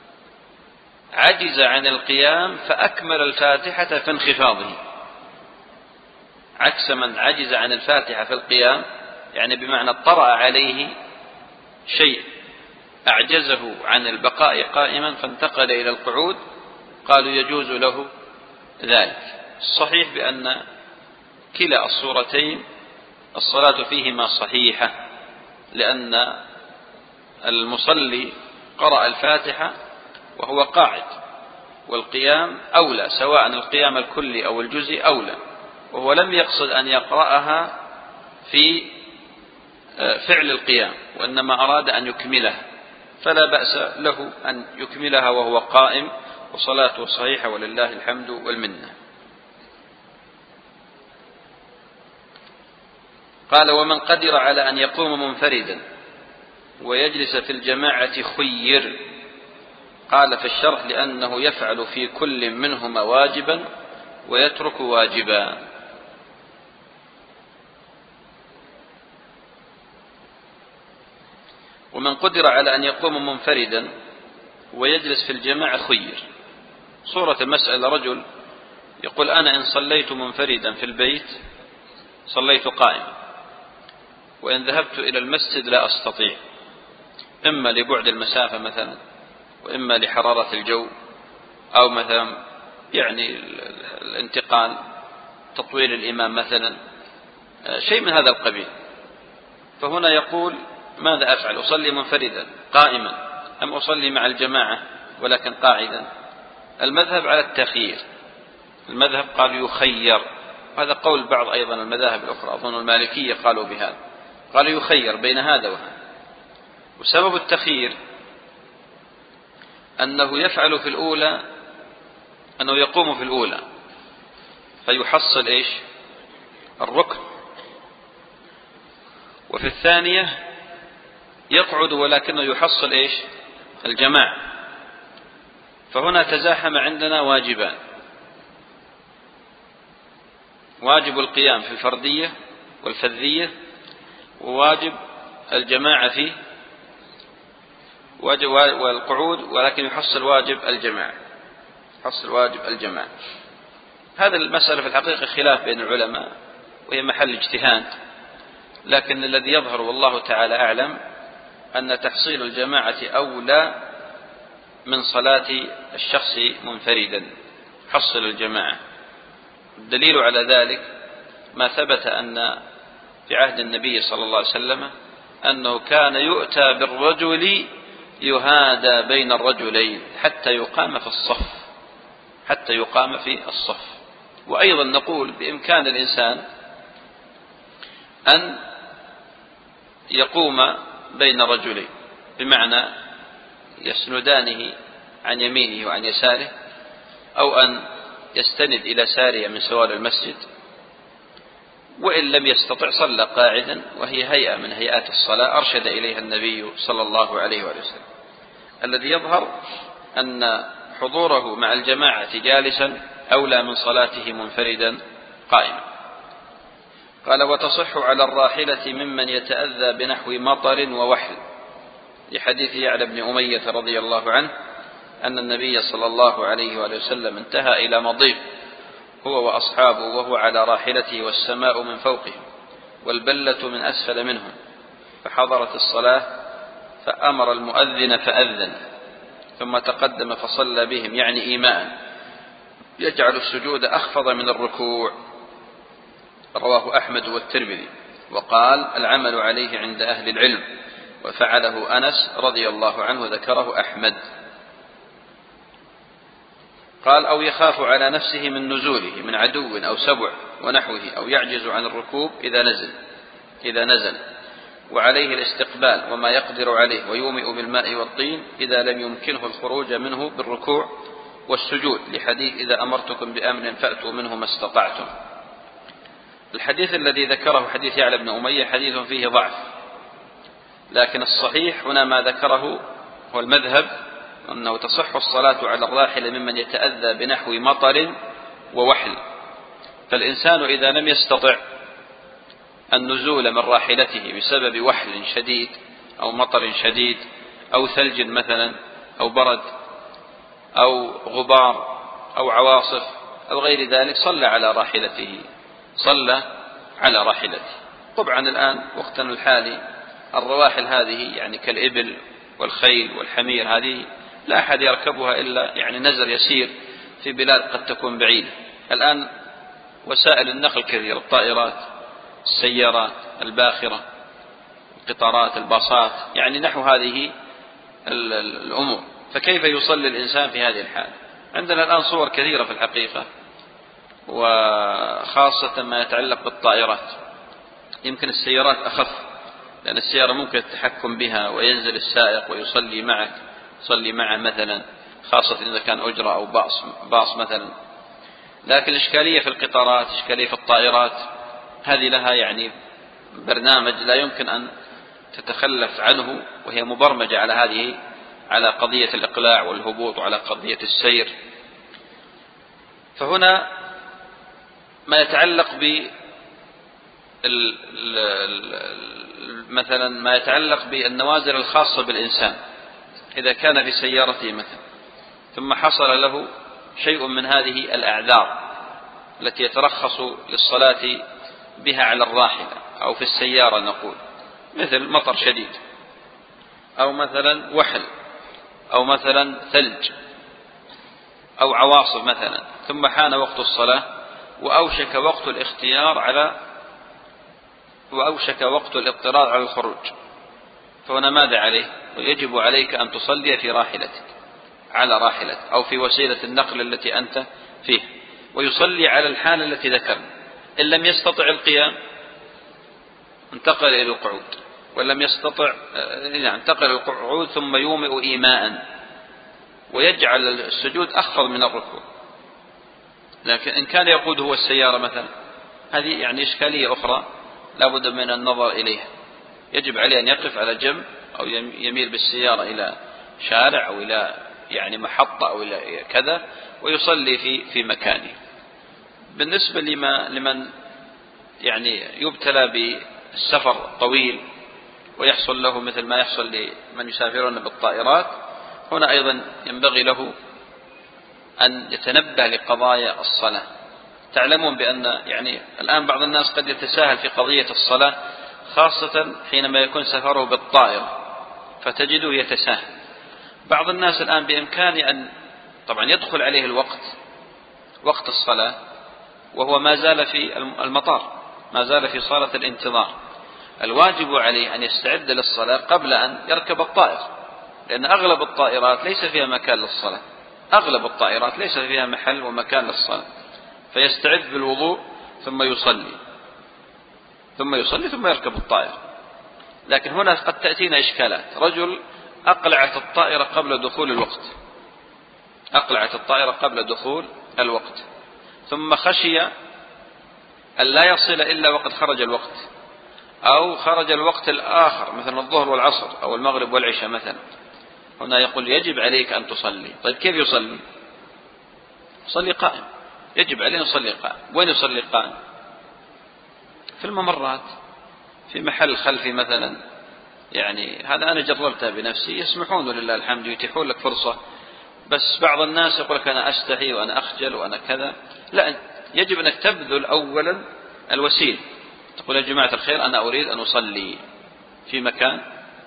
عجز عن القيام فأكمل الفاتحة في انخفاضه، عكس من عجز عن الفاتحة في القيام، يعني بمعنى طرأ عليه شيء أعجزه عن البقاء قائما فانتقل إلى القعود، قالوا يجوز له ذلك. الصحيح بأن كلا الصورتين الصلاة فيهما صحيحة، لأن المصلي قرأ الفاتحة وهو قاعد، والقيام أولى، سواء القيام الكلي أو الجزئي أولى، وهو لم يقصد أن يقرأها في فعل القيام، وإنما أراد أن يكملها، فلا بأس له أن يكملها وهو قائم، وصلاته صحيحة ولله الحمد والمنة. قال: ومن قدر على أن يقوم منفردا ويجلس في الجماعة خير. قال في الشرح لأنه يفعل في كل منهما واجبا ويترك واجبا. ومن قدر على أن يقوم منفردا ويجلس في الجماعة خير. صورة المسألة رجل يقول أنا إن صليت منفردا في البيت صليت قائما، وإن ذهبت إلى المسجد لا أستطيع، إما لبعد المسافة مثلا، وإما لحرارة الجو، أو مثلا يعني الانتقال، تطويل الإمام مثلا، شيء من هذا القبيل. فهنا يقول ماذا أفعل؟ أصلي منفردا قائما أم أصلي مع الجماعة ولكن قاعدا؟ المذهب على التخيير، المذهب قال يخير، هذا قول بعض أيضا المذاهب الأخرى، أظن المالكية قالوا بهذا، قالوا يخير بين هذا وهذا. وسبب التخيير أنه يفعل في الأولى، أنه يقوم في الأولى فيحصل إيش؟ الركن، وفي الثانية يقعد ولكنه يحصل إيش؟ الجماعة. فهنا تزاحم عندنا واجبان: واجب القيام في الفردية والفذية، وواجب الجماعة في واجب والقعود، ولكن يحصل واجب الجماعة، يحصل واجب الجماعة. هذا المسألة في الحقيقة خلاف بين العلماء، وهي محل اجتهاد، لكن الذي يظهر والله تعالى أعلم أن تحصيل الجماعة أولى من صلاة الشخص منفردا. حصل الجماعة. الدليل على ذلك ما ثبت أن في عهد النبي صلى الله عليه وسلم أنه كان يؤتى بالرجل يهادى بين الرجلين حتى يقام في الصف، حتى يقام في الصف. وأيضا نقول بإمكان الإنسان أن يقوم بين رجلين، بمعنى يسندانه عن يمينه وعن يساره، أو أن يستند إلى سارية من سوار المسجد، وإن لم يستطع صلى قاعدا، وهي هيئة من هيئات الصلاة أرشد إليها النبي صلى الله عليه وسلم. الذي يظهر أن حضوره مع الجماعة جالسا أولى من صلاته منفردا قائما. قال: وتصح على الراحلة ممن يتأذى بنحو مطر ووحل، لحديث يعلى بن أمية رضي الله عنه أن النبي صلى الله عليه وسلم انتهى إلى مضيق هو وأصحابه وهو على راحلته والسماء من فوقه والبلة من أسفل منهم، فحضرت الصلاة فأمر المؤذن فأذن، ثم تقدم فصلى بهم، يعني إيماء، يجعل السجود أخفض من الركوع. رواه أحمد والترمذي، وقال: العمل عليه عند أهل العلم، وفعله أنس رضي الله عنه، ذكره أحمد. قال: أو يخاف على نفسه من نزوله من عدو أو سبع ونحوه، أو يعجز عن الركوب إذا نزل إذا نزل وعليه الاستقبال وما يقدر عليه، ويومئ بالماء والطين إذا لم يمكنه الخروج منه بالركوع والسجود، لحديث: إذا أمرتكم بأمر فأتوا منه ما استطعتم. الحديث الذي ذكره حديث يعلى بن أمية حديث فيه ضعف، لكن الصحيح هنا ما ذكره هو المذهب، أنه تصح الصلاة على الراحل ممن يتأذى بنحو مطر ووحل. فالإنسان إذا لم يستطع النزول من راحلته بسبب وحل شديد أو مطر شديد أو ثلج مثلا أو برد أو غبار أو عواصف أو غير ذلك، صلى على راحلته صلى على راحلته. طبعا الآن وقتنا الحالي الرواحل هذه يعني كالإبل والخيل والحمير، هذه لا أحد يركبها إلا يعني نزر يسير في بلاد قد تكون بعيدة. الآن وسائل النقل كثيرة: الطائرات، السيارات الباخرة، القطارات، الباصات، يعني نحو هذه الأمور. فكيف يصلي الإنسان في هذه الحال؟ عندنا الآن صور كثيرة في الحقيقة، وخاصة ما يتعلق بالطائرات. يمكن السيارات أخف، لأن السيارة ممكن التحكم بها، وينزل السائق ويصلي معك، يصلي معه مثلا، خاصة إذا كان أجرة أو باص, باص مثلا. لكن الإشكالية في القطارات، إشكالية في الطائرات، هذه لها يعني برنامج لا يمكن أن تتخلف عنه وهي مبرمجة على هذه على قضية الإقلاع والهبوط وعلى قضية السير. فهنا ما يتعلق ب مثلا ما يتعلق بالنوازل الخاصة بالإنسان، إذا كان في سيارته مثلا ثم حصل له شيء من هذه الأعذار التي يترخص للصلاة بها على الراحلة أو في السيارة نقول، مثل مطر شديد أو مثلا وحل أو مثلا ثلج أو عواصف مثلا، ثم حان وقت الصلاة وأوشك وقت الاختيار على وأوشك وقت الاضطرار على الخروج، فهنا ماذا عليه؟ ويجب عليك أن تصلي في راحلتك على راحلتك أو في وسيلة النقل التي أنت فيه، ويصلي على الحالة التي ذكرنا. إن لم يستطع القيام انتقل إلى القعود، ولم يستطع انتقل إلى القعود ثم يومئ إيماء ويجعل السجود أخفض من الركوع. لكن إن كان يقود هو السيارة مثلا، هذه يعني إشكالية أخرى لا بد من النظر إليها، يجب عليه أن يقف على جنب أو يميل بالسيارة إلى شارع أو إلى يعني محطة أو إلى كذا ويصلي في في مكانه. بالنسبة لما لمن يعني يبتلى بالسفر طويل ويحصل له مثل ما يحصل لمن يسافرون بالطائرات، هنا أيضا ينبغي له أن يتنبه لقضايا الصلاة. تعلمون بأن يعني الآن بعض الناس قد يتساهل في قضية الصلاة، خاصة حينما يكون سفره بالطائرة فتجده يتساهل. بعض الناس الآن بإمكانه أن طبعا يدخل عليه الوقت وقت الصلاة وهو ما زال في المطار، ما زال في صالة الانتظار، الواجب عليه أن يستعد للصلاة قبل أن يركب الطائرة، لأن أغلب الطائرات ليس فيها مكان للصلاة، أغلب الطائرات ليس فيها محل ومكان للصلاة، فيستعد بالوضوء ثم يصلي ثم يصلي ثم يركب الطائرة. لكن هنا قد تأتينا إشكالات. رجل أقلعت الطائرة قبل دخول الوقت، أقلعت الطائرة قبل دخول الوقت ثم خشي أن لا يصل إلا وقد خرج الوقت، أو خرج الوقت الآخر مثلا الظهر والعصر أو المغرب والعشاء مثلا. هنا يقول يجب عليك أن تصلي. طيب كيف يصلي؟ يصلي قائم، يجب عليه يصلي قائم. وين يصلي قائم؟ في الممرات، في محل خلفي مثلا. يعني هذا أنا جربتها بنفسي، يسمحون لله الحمد يتيحون لك فرصة، بس بعض الناس يقول لك أنا أستحي وأنا أخجل وأنا كذا. لا، يجب أنك تبذل أولا الوسيل، تقول يا جماعة الخير أنا أريد أن أصلي في مكان،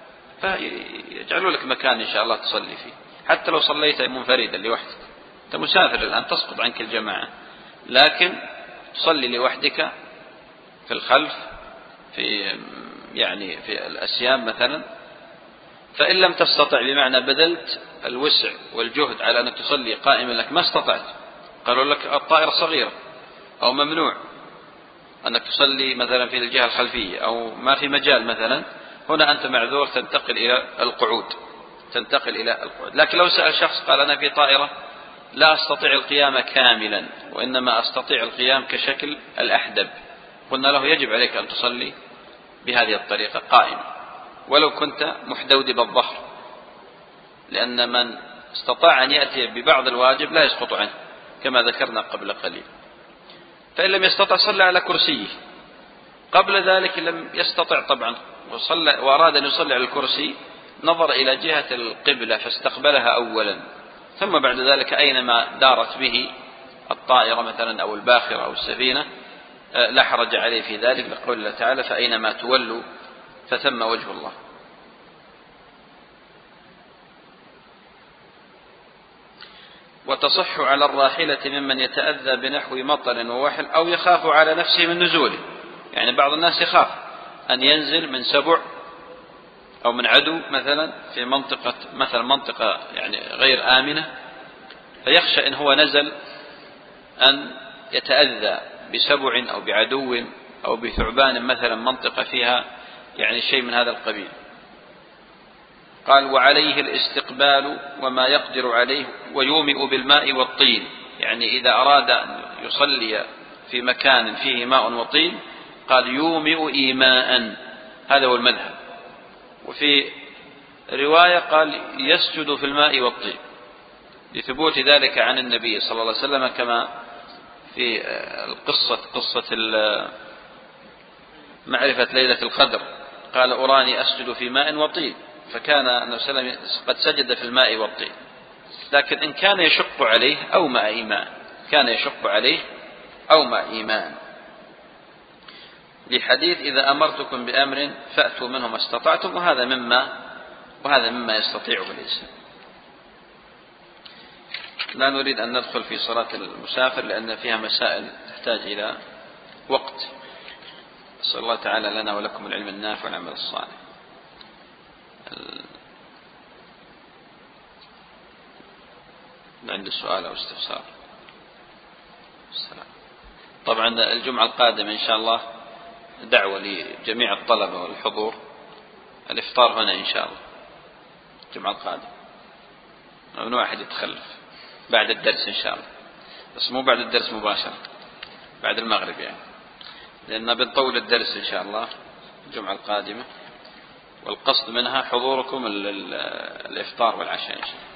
فيجعلوا لك مكان إن شاء الله تصلي فيه، حتى لو صليت منفردا لوحدك. أنت مسافر الآن تسقط عنك الجماعة، لكن تصلي لوحدك في الخلف في يعني في الأسيام مثلا. فإن لم تستطع بمعنى بذلت الوسع والجهد على أنك تصلي قائما لك ما استطعت، قالوا لك الطائرة صغيرة أو ممنوع أنك تصلي مثلا في الجهة الخلفية أو ما في مجال مثلا، هنا أنت معذور تنتقل إلى القعود تنتقل إلى القعود. لكن لو سأل شخص قال أنا في طائرة لا أستطيع القيام كاملا وإنما أستطيع القيام كشكل الأحدب، قلنا له يجب عليك أن تصلي بهذه الطريقة قائما ولو كنت محدودب الظهر، لأن من استطاع أن يأتي ببعض الواجب لا يسقط عنه كما ذكرنا قبل قليل. فإن لم يستطع صلى على كرسيه. قبل ذلك لم يستطع طبعا وصلى وأراد أن يصلي على الكرسي، نظر إلى جهة القبلة فاستقبلها أولا، ثم بعد ذلك أينما دارت به الطائرة مثلا أو الباخرة أو السفينة لا حرج عليه في ذلك، لقول الله تعالى فأينما تولوا فثم وجه الله. وتصح على الراحلة ممن يتأذى بنحو مطر ووحل أو يخاف على نفسه من نزوله. يعني بعض الناس يخاف أن ينزل من سبع أو من عدو مثلا في منطقة مثلا منطقة يعني غير آمنة، فيخشى إن هو نزل أن يتأذى بسبع أو بعدو أو بثعبان مثلا منطقة فيها يعني شيء من هذا القبيل. قال وعليه الاستقبال وما يقدر عليه ويومئ بالماء والطين. يعني إذا أراد أن يصلي في مكان فيه ماء وطين قال يومئ إيماء، هذا هو المذهب، وفي رواية قال يسجد في الماء والطين، لثبوت ذلك عن النبي صلى الله عليه وسلم، كما في القصة قصة معرفة ليلة القدر قال أراني أسجد في ماء وطين، فكان النبي صلى الله عليه وسلم قد سجد في الماء والطين. لكن إن كان يشق عليه أو مع إيمان، كان يشق عليه أو مع إيمان، لحديث إذا أمرتكم بأمر فأتوا منه ما استطعتم، وهذا مما وهذا مما يستطيعه الإنسان. لا نريد أن ندخل في صلاة المسافر لأن فيها مسائل تحتاج إلى وقت. أسأل الله تعالى لنا ولكم العلم النافع والعمل الصالح. عنده سؤال أو استفسار؟ السلام. طبعا الجمعة القادمة إن شاء الله دعوة لجميع الطلبة والحضور، الإفطار هنا إن شاء الله الجمعة القادمة، ممنوع أحد يتخلف بعد الدرس إن شاء الله، بس مو بعد الدرس مباشرة، بعد المغرب يعني، لأننا بنطول الدرس إن شاء الله الجمعة القادمة، والقصد منها حضوركم الإفطار والعشاء إن شاء الله.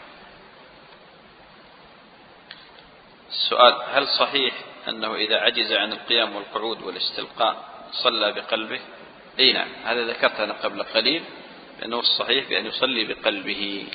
السؤال: هل صحيح أنه إذا عجز عن القيام والقعود والاستلقاء صلى بقلبه؟ أي نعم، هذا ذكرت أنا قبل قليل، لأنه الصحيح بأن يصلي بقلبه.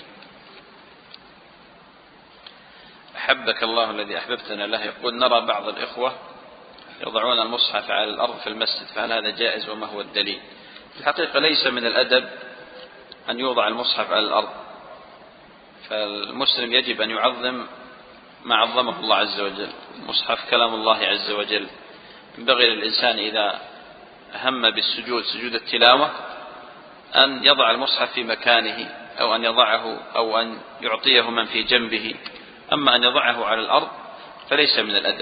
أحبك الله الذي أحببتنا له يقول: نرى بعض الإخوة يضعون المصحف على الأرض في المسجد، فهل هذا جائز وما هو الدليل؟ في الحقيقة ليس من الأدب أن يوضع المصحف على الأرض، فالمسلم يجب أن يعظم ما عظمه الله عز وجل. المصحف كلام الله عز وجل، ينبغي للإنسان إذا هم بالسجود سجود التلاوة أن يضع المصحف في مكانه، أو أن يضعه أو أن يعطيه من في جنبه. أما أن يضعه على الأرض فليس من الأدب.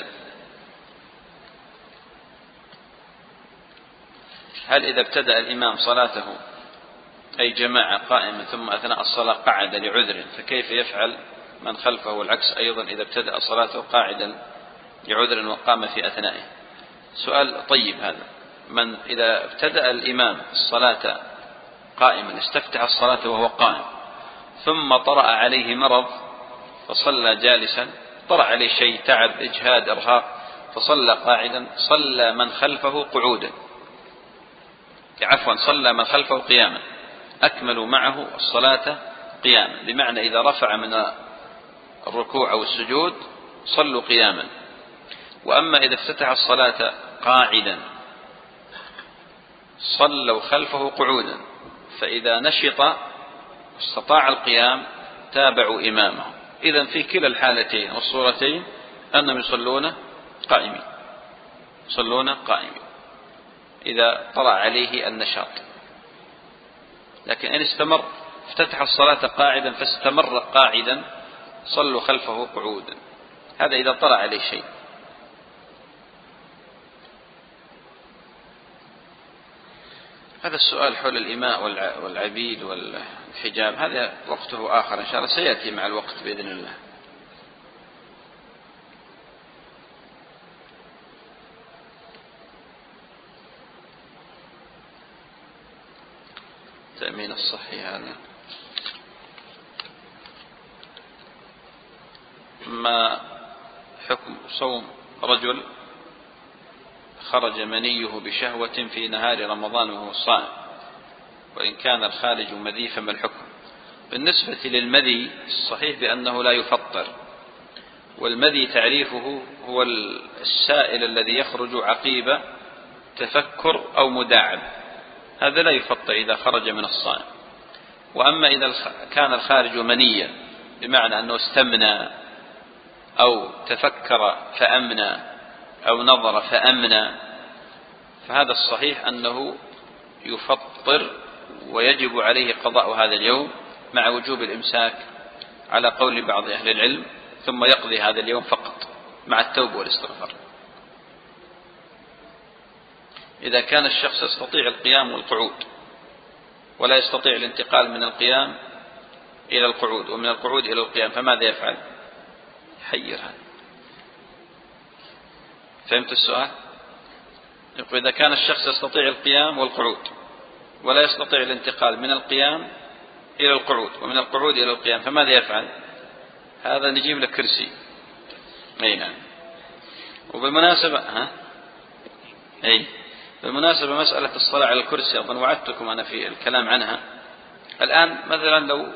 هل إذا ابتدأ الإمام صلاته أي جماعة قائمة ثم أثناء الصلاة قعد لعذر فكيف يفعل من خلفه؟ والعكس أيضا إذا ابتدأ صلاته قاعدا لعذر وقام في أثنائه. سؤال طيب هذا. من إذا ابتدأ الإمام الصلاة قائما استفتح الصلاة وهو قائم، ثم طرأ عليه مرض فصلى جالسا، طرأ عليه شيء تعب إجهاد إرهاق فصلى قاعدا، صلى من خلفه قعودا، عفوا صلى من خلفه قياما، أكملوا معه الصلاة قياما، بمعنى إذا رفع من الركوع أو السجود صلوا قياما. وأما إذا افتتح الصلاة قاعدا صلوا خلفه قعودا، فإذا نشط استطاع القيام تابعوا إمامه. إذن في كلا الحالتين والصورتين أنهم يصلون قائمين، يصلون قائمين إذا طرأ عليه النشاط. لكن إن استمر افتتح الصلاة قاعدا فاستمر قاعدا صلوا خلفه قعودا، هذا إذا طرأ عليه شيء. هذا السؤال حول الإماء والعبيد والحجاب هذا وقته آخر إن شاء الله، سيأتي مع الوقت بإذن الله. التأمين الصحي هذا ما حكم صوم رجل خرج منيه بشهوة في نهار رمضان وهو صائم، وإن كان الخارج مذي فما الحكم؟ بالنسبة للمذي الصحيح بأنه لا يفطر، والمذي تعريفه هو السائل الذي يخرج عقيب تفكر أو مداعب، هذا لا يفطر إذا خرج من الصائم. وأما إذا كان الخارج منيا بمعنى أنه استمنى أو تفكر فأمنى أو نظر فأمنى، فهذا الصحيح أنه يفطر ويجب عليه قضاء هذا اليوم مع وجوب الإمساك على قول بعض أهل العلم، ثم يقضي هذا اليوم فقط مع التوبة والاستغفار. إذا كان الشخص يستطيع القيام والقعود ولا يستطيع الانتقال من القيام إلى القعود ومن القعود إلى القيام فماذا يفعل؟ يحير هذا. فهمت السؤال؟ يقول إذا كان الشخص يستطيع القيام والقعود ولا يستطيع الانتقال من القيام إلى القعود ومن القعود إلى القيام، فماذا يفعل؟ هذا نجيب له كرسي. أي نعم. وبالمناسبة ها أي بالمناسبة مسألة الصلاة على الكرسي أظن وعدتكم أنا في الكلام عنها. الآن مثلا لو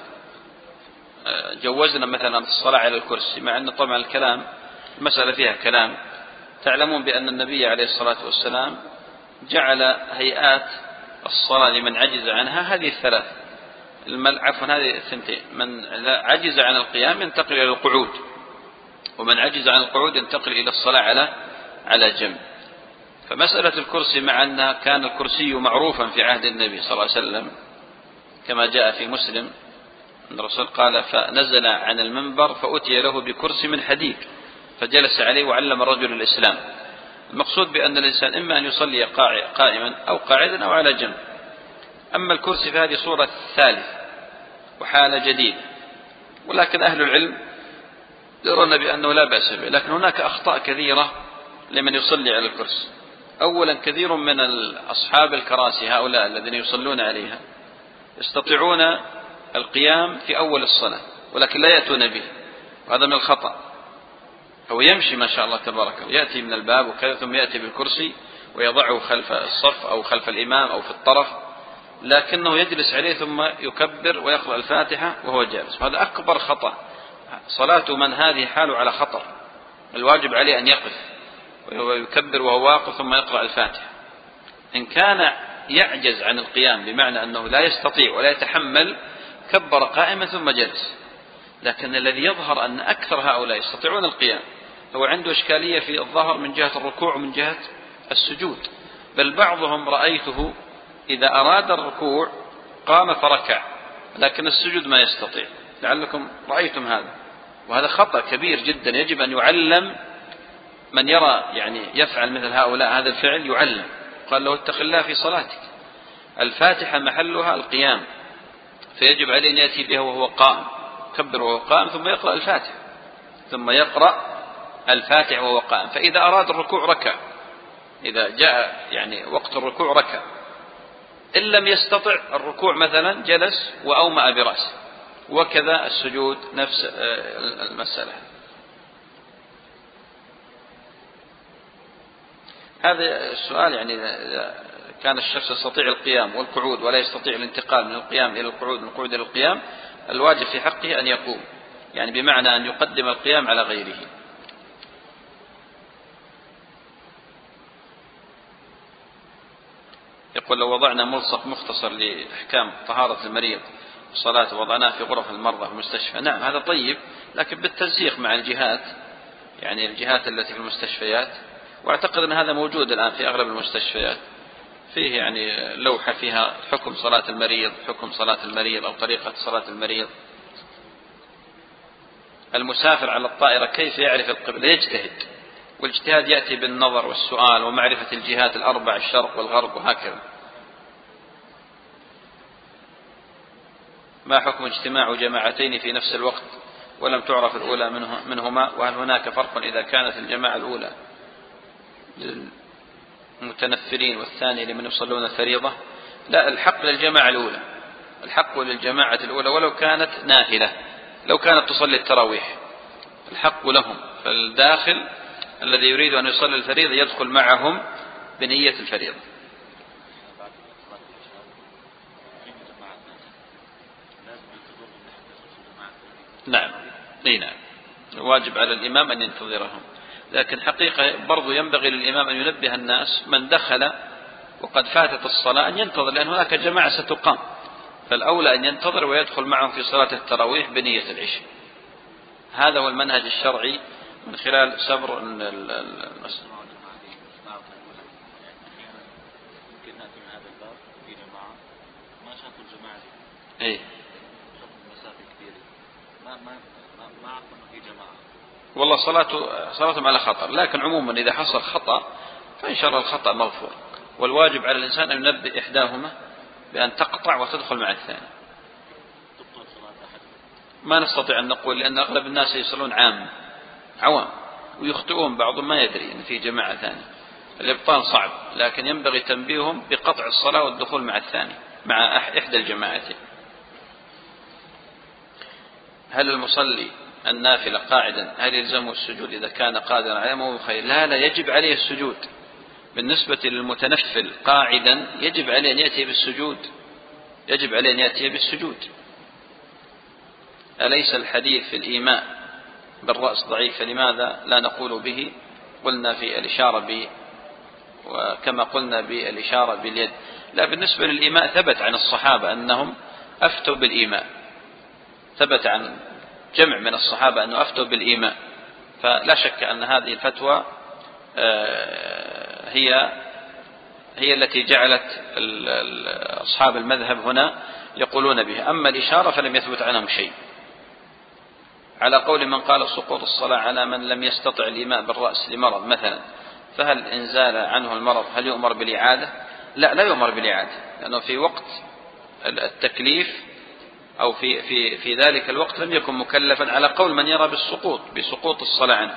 جوزنا مثلا الصلاة على الكرسي، مع أن طبعا الكلام المسألة فيها كلام، تعلمون بأن النبي عليه الصلاة والسلام جعل هيئات الصلاة لمن عجز عنها هذه الثلاث، عفوا هذه الثنتين، من عجز عن القيام ينتقل إلى القعود، ومن عجز عن القعود ينتقل إلى الصلاة على على جنب. فمسألة الكرسي مع أن كان الكرسي معروفا في عهد النبي صلى الله عليه وسلم كما جاء في مسلم أن الرسول قال فنزل عن المنبر فأتي له بكرسي من حديد فجلس عليه وعلم الرجل الإسلام. المقصود بأن الإنسان إما أن يصلي قائما أو قاعدا أو على جنب. أما الكرسي فهذه صورة ثالثة وحالة جديدة، ولكن أهل العلم يرون بأنه لا بأس به. لكن هناك أخطاء كثيرة لمن يصلي على الكرسي. أولا كثير من أصحاب الكراسي هؤلاء الذين يصلون عليها يستطيعون القيام في أول الصلاة ولكن لا يأتون به، وهذا من الخطأ. هو يمشي ما شاء الله تبارك الله، يأتي من الباب وكذا ثم يأتي بالكرسي ويضعه خلف الصف أو خلف الإمام أو في الطرف، لكنه يجلس عليه ثم يكبر ويقرأ الفاتحة وهو جالس، وهذا أكبر خطأ. صلاة من هذه حاله على خطر، الواجب عليه أن يقف ويكبر وهو واقف ثم يقرأ الفاتحة. إن كان يعجز عن القيام بمعنى أنه لا يستطيع ولا يتحمل كبر قائما ثم جلس. لكن الذي يظهر أن أكثر هؤلاء يستطيعون القيام، هو عنده إشكالية في الظهر من جهة الركوع ومن جهة السجود، بل بعضهم رأيته إذا أراد الركوع قام فركع لكن السجود ما يستطيع، لعلكم رأيتم هذا، وهذا خطأ كبير جدا. يجب أن يعلم من يرى يعني يفعل مثل هؤلاء هذا الفعل، يعلم. قال له اتق الله في صلاتك، الفاتحة محلها القيام، فيجب عليه أن يأتي بها وهو قائم، كبر وهو قائم ثم يقرأ الفاتحة ثم يقرأ الفاتحة وهو قائم. فإذا أراد الركوع ركع، إذا جاء يعني وقت الركوع ركع، إن لم يستطع الركوع مثلا جلس وأومأ برأسه، وكذا السجود نفس المسألة. هذا السؤال يعني إذا كان الشخص يستطيع القيام والقعود ولا يستطيع الانتقال من القيام إلى القعود من القعود إلى القيام، الواجب في حقه أن يقوم، يعني بمعنى أن يقدم القيام على غيره. يقول لو وضعنا ملصق مختصر لأحكام طهارة المريض والصلاة وضعناه في غرف المرضى في المستشفى، نعم هذا طيب، لكن بالتنسيق مع الجهات، يعني الجهات التي في المستشفيات، واعتقد أن هذا موجود الآن في أغلب المستشفيات، فيه يعني لوحة فيها حكم صلاة المريض، حكم صلاة المريض أو طريقة صلاة المريض. المسافر على الطائرة كيف يعرف القبلة؟ يجتهد، والاجتهاد يأتي بالنظر والسؤال ومعرفة الجهات الأربع، الشرق والغرب وهكذا. ما حكم اجتماع جماعتين في نفس الوقت ولم تعرف الأولى منهما، وهل هناك فرق إذا كانت الجماعة الأولى للمتنفلين والثاني لمن يصلون الفريضة؟ لا، الحق للجماعة الأولى، الحق للجماعة الأولى ولو كانت نافلة، لو كانت تصلي التراويح الحق لهم. فالداخل الذي يريد أن يصلي الفريضة يدخل معهم بنية الفريضة. نعم اي نعم، واجب على الإمام أن ينتظرهم، لكن حقيقة برضو ينبغي للإمام أن ينبه الناس من دخل وقد فاتت الصلاة أن ينتظر، لأن هناك جماعة ستقام، فالأولى أن ينتظر ويدخل معهم في صلاة التراويح بنية العشاء. هذا هو المنهج الشرعي من خلال سبر المسلم. ايه والله صلاته صلاتهم على خطر، لكن عموما إذا حصل خطأ فإن شاء الله الخطأ مغفور، والواجب على الإنسان أن ينبه إحداهما بأن تقطع وتدخل مع الثاني. ما نستطيع أن نقول، لأن أغلب الناس يصلون عام عوام ويخطئون، بعضهم ما يدري أن في جماعة ثانية. الإبطال صعب، لكن ينبغي تنبيههم بقطع الصلاة والدخول مع الثاني. مع إحدى الجماعتين. هل المصلي النافلة قاعدا هل يلزمه السجود إذا كان قادرا عليه؟ مو خير. لا لا يجب عليه السجود. بالنسبة للمتنفل قاعدا يجب عليه أن يأتي بالسجود، يجب عليه أن يأتي بالسجود. أليس الحديث في الإيماء بالرأس ضعيف؟ فلماذا لا نقول به؟ قلنا في الإشارة ب وكما قلنا بالإشارة باليد. لا، بالنسبة للإيماء ثبت عن الصحابة أنهم أفتوا بالإيماء، ثبت عن جمع من الصحابة أنه أفتوا بالإيماء، فلا شك أن هذه الفتوى هي هي التي جعلت أصحاب المذهب هنا يقولون بها. أما الإشارة فلم يثبت عنهم شيء، على قول من قال سقوط الصلاة على من لم يستطع الإيماء بالرأس لمرض مثلا، فهل إن زال عنه المرض هل يؤمر بالإعادة؟ لا، لا يؤمر بالإعادة، لأنه في وقت التكليف أو في, في, في ذلك الوقت لم يكن مكلفا، على قول من يرى بالسقوط بسقوط الصلاة عنه.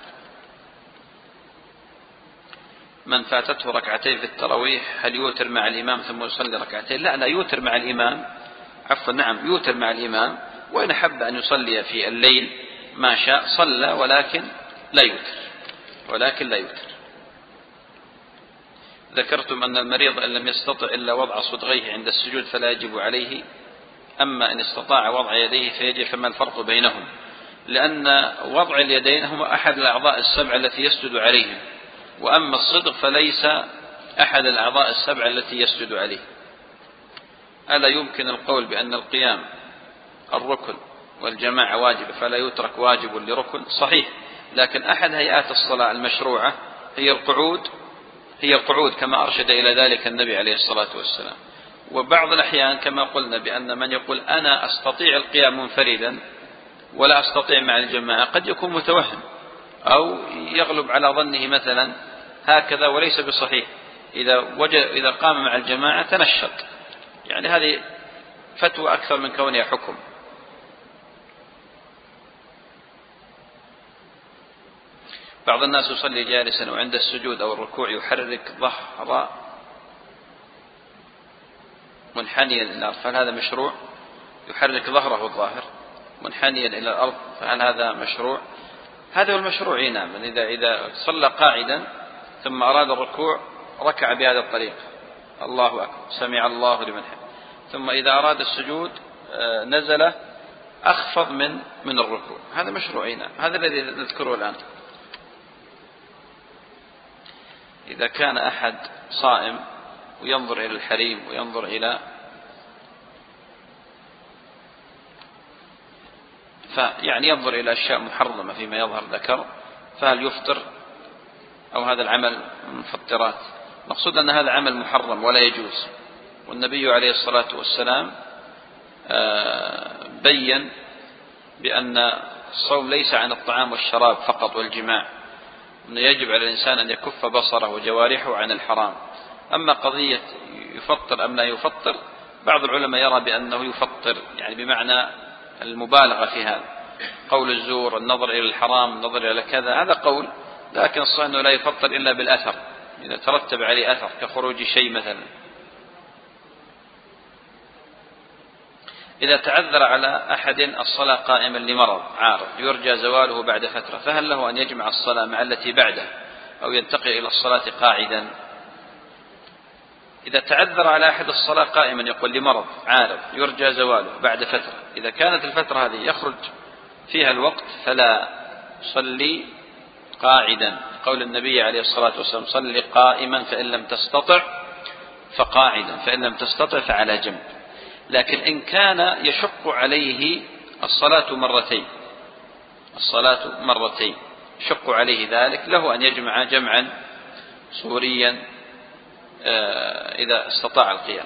من فاتته ركعتين في التراويح هل يوتر مع الإمام ثم يصلي ركعتين؟ لا لا يوتر مع الإمام، عفوا نعم يوتر مع الإمام، وإن أحب أن يصلي في الليل ما شاء صلى، ولكن لا يوتر، ولكن لا يوتر. ذكرتم أن المريض إن لم يستطع إلا وضع صدغيه عند السجود فلا يجب عليه، أما إن استطاع وضع يديه فيجب، فما الفرق بينهم؟ لأن وضع اليدين هما أحد الأعضاء السبع التي يسجد عليهم، وأما الصدغ فليس أحد الأعضاء السبع التي يسجد عليه. ألا يمكن القول بأن القيام الركن والجماعة واجب فلا يترك واجب لركن؟ صحيح، لكن أحد هيئات الصلاة المشروعة هي القعود، هي القعود كما أرشد إلى ذلك النبي عليه الصلاة والسلام. وبعض الأحيان كما قلنا بأن من يقول أنا أستطيع القيام منفردا ولا أستطيع مع الجماعة قد يكون متوهم أو يغلب على ظنه مثلا هكذا، وليس بصحيح. إذا وجد إذا قام مع الجماعة تنشط، يعني هذه فتوى أكثر من كونها حكم. بعض الناس يصلي جالسا وعند السجود أو الركوع يحرك ظهر منحنيا إلى الأرض، فهل هذا مشروع؟ يحرك ظهره الظاهر منحنيا إلى الأرض، فهل هذا مشروع؟ هذا هو المشروع. نعم، إذا إذا صلى قاعدا ثم أراد الركوع ركع بهذا الطريق، الله أكبر سمع الله لمن حمده، ثم إذا أراد السجود نزل أخفض من من الركوع، هذا مشروع. نعم، هذا الذي نذكره الآن. إذا كان أحد صائم وينظر إلى الحريم وينظر إلى فيعني ينظر إلى أشياء محرمة فيما يظهر ذكر، فهل يفطر أو هذا العمل من المفطرات؟ مقصود أن هذا عمل محرم ولا يجوز، والنبي عليه الصلاة والسلام بين بأن الصوم ليس عن الطعام والشراب فقط والجماع، أنه يجب على الإنسان أن يكف بصره وجوارحه عن الحرام. أما قضية يفطر أم لا يفطر، بعض العلماء يرى بأنه يفطر، يعني بمعنى المبالغة في هذا، قول الزور، النظر إلى الحرام، النظر إلى كذا، هذا قول، لكن الصحيح أنه لا يفطر إلا بالأثر، إذا ترتب عليه أثر كخروج شيء مثلا. إذا تعذر على أحد الصلاة قائما لمرض عارض يرجى زواله بعد فترة، فهل له أن يجمع الصلاة مع التي بعده أو ينتقل إلى الصلاة قاعدا؟ إذا تعذر على أحد الصلاة قائما يقول لمرض عارض يرجى زواله بعد فترة، إذا كانت الفترة هذه يخرج فيها الوقت فلا صلي قاعدا، قول النبي عليه الصلاة والسلام صلي قائما فإن لم تستطع فقاعدا فإن لم تستطع فعلى جنب. لكن إن كان يشق عليه الصلاة مرتين الصلاة مرتين يشق عليه ذلك، له أن يجمع جمعا صوريا إذا استطاع القيام.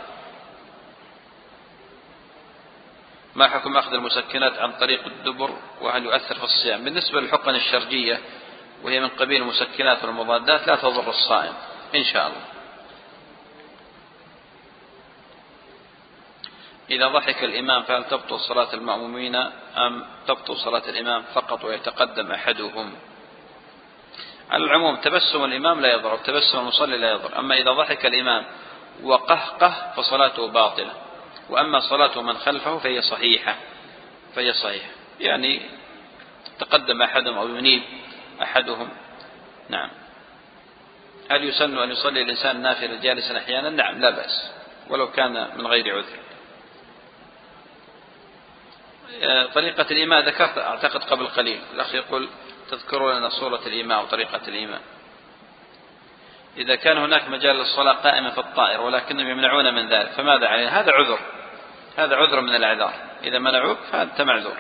ما حكم أخذ المسكنات عن طريق الدبر وهل يؤثر في الصيام؟ بالنسبة للحقن الشرجية وهي من قبيل المسكنات والمضادات لا تضر الصائم إن شاء الله. إذا ضحك الإمام فهل تبطل صلاة المأمومين أم تبطل صلاة الإمام فقط ويتقدم أحدهم؟ على العموم تبسم الإمام لا يضر، تبسم المصلي لا يضر. أما إذا ضحك الإمام وقهقه فصلاته باطلة، وأما صلاة من خلفه فهي صحيحة فهي صحيحة يعني تقدم أحدهم أو ينيب أحدهم. نعم. هل يسن أن يصلي الإنسان نافلة جالسا أحيانا؟ نعم، لا بأس ولو كان من غير عذر. طريقة الإيماء ذكرت أعتقد قبل قليل، الأخ يقول تذكرون لنا صورة الإيماء وطريقة الإيماء. إذا كان هناك مجال للصلاة قائمة في الطائر ولكنهم يمنعون من ذلك فماذا علينا؟ هذا عذر، هذا عذر من الأعذار، إذا منعوك فأنت معذور.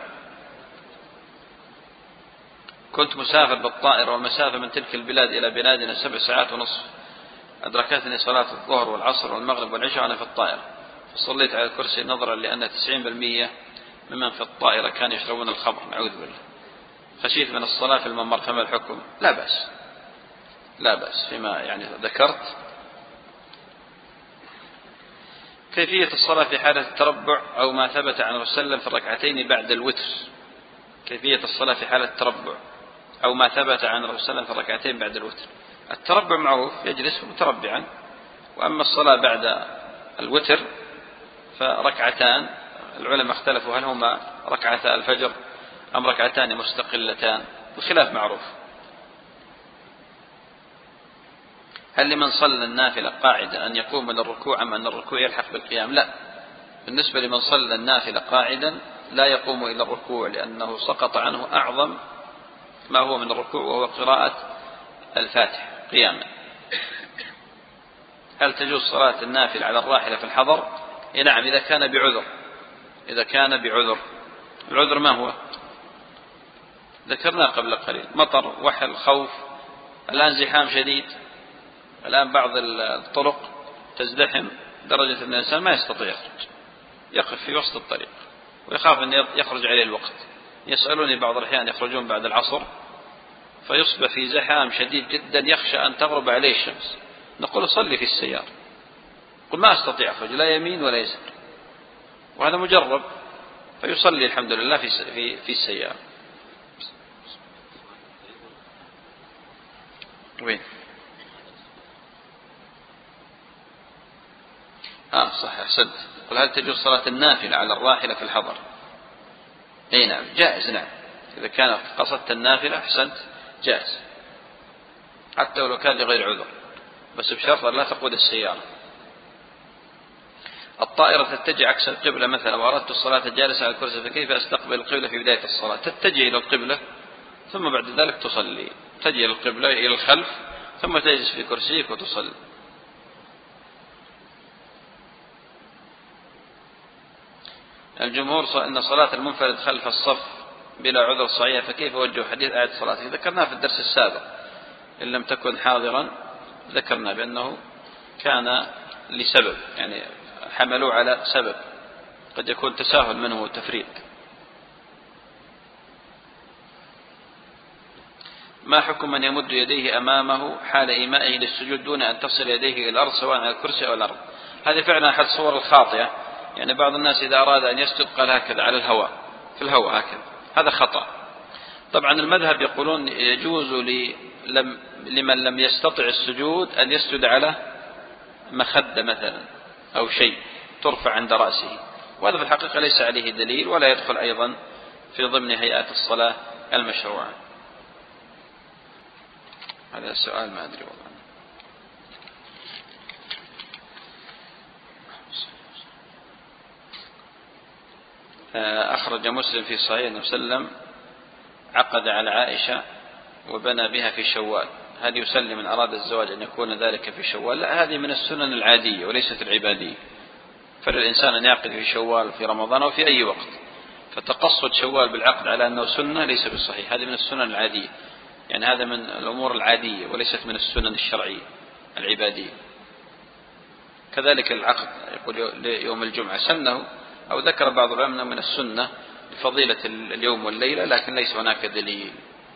كنت مسافر بالطائر والمسافة من تلك البلاد إلى بلادنا سبع ساعات ونصف، أدركتني صلاة الظهر والعصر والمغرب والعشاء وأنا في الطائرة، فصليت على الكرسي نظرا لأن تسعين بالمئة ممن في الطائرة كانوا يشربون الخمر، نعوذ بالله، خشيت من الصلاة في الممر، فما الحكم؟ لا بأس لا بأس فيما يعني ذكرت. كيفية الصلاة في حالة التربع أو ما ثبت عن الرسول صلى الله عليه وسلم في الركعتين بعد الوتر؟ كيفية الصلاة في حالة التربع أو ما ثبت عن الرسول صلى الله عليه وسلم في الركعتين بعد الوتر. التربع معروف، يجلس متربعا، وأما الصلاة بعد الوتر فركعتان، العلماء اختلفوا هل هما ركعتا الفجر أم ركعتان مستقلتان، الخلاف معروف. هل لمن صلى النافلة قاعدة أن يقوم من الركوع أم أن الركوع يلحق بالقيام؟ لا، بالنسبة لمن صلى النافلة قاعدا لا يقوم إلى الركوع، لأنه سقط عنه أعظم ما هو من الركوع وهو قراءة الفاتحة قياما. هل تجوز صلاة النافلة على الراحلة في الحضر؟ إيه نعم، إذا كان بعذر. إذا كان بعذر، العذر ما هو؟ ذكرناه قبل قليل، مطر، وحل، خوف، الآن زحام شديد، الآن بعض الطرق تزدحم درجة أن الإنسان ما يستطيع يخرج، يقف في وسط الطريق ويخاف أن يخرج عليه الوقت. يسألوني بعض الأحيان يخرجون بعد العصر فيصبح في زحام شديد جدا يخشى أن تغرب عليه الشمس، نقول صلي في السيارة، قل ما أستطيع أخرج لا يمين ولا يسار، وهذا مجرب، فيصلي الحمد لله في في في السيارة. وين؟ آه صح، أحسنت. قل هل تجوز صلاة النافلة على الراحلة في الحضر؟ أي نعم، جائز. نعم، إذا كان قصدت النافلة أحسنت، جائز، حتى ولو كان لغير عذر، بس بشرط لا تقود السيارة. الطائرة تتجه عكس القبلة مثلا، وأردت الصلاة جالسة على الكرسي، فكيف أستقبل القبلة في بداية الصلاة؟ تتجه إلى القبلة ثم بعد ذلك تصلي، تجي إلى القبلة إلى الخلف ثم تجلس في كرسيك وتصلي. الجمهور أن صلاة المنفرد خلف الصف بلا عذر صحيحة، فكيف وجه حديث آية الصلاة؟ ذكرناه في الدرس السابق، إن لم تكن حاضرا ذكرنا بأنه كان لسبب، يعني حملوا على سبب، قد يكون تساهل منه وتفريط. ما حكم من يمد يديه أمامه حال إيمائه للسجود دون أن تصل يديه إلى الأرض سواء على الكرسي أو الأرض؟ هذه فعلا أحد الصور الخاطئة، يعني بعض الناس إذا أراد أن يسجد قال هكذا على الهواء، في الهواء هكذا، هذا خطأ. طبعا المذهب يقولون يجوز لمن لم يستطع السجود أن يسجد على مخدة مثلا أو شيء ترفع عند رأسه، وهذا في الحقيقة ليس عليه دليل ولا يدخل أيضا في ضمن هيئات الصلاة المشروعة. هذا السؤال ما أدري والله. أخرج مسلم في صحيح أنه سلم عقد على عائشة وبنى بها في شوال، هل يسلم من أراد الزواج أن يكون ذلك في شوال؟ لا، هذه من السنن العادية وليست العبادية، فللإنسان أن يعقد في شوال في رمضان أو في أي وقت، فتقصد شوال بالعقد على أنه سنة ليس بالصحيح، هذه من السنن العادية، يعني هذا من الأمور العادية وليست من السنن الشرعية العبادية. كذلك العقد يقول يوم الجمعة سنه، أو ذكر بعض العلماء من السنة لفضيلة اليوم والليلة، لكن ليس هناك دليل.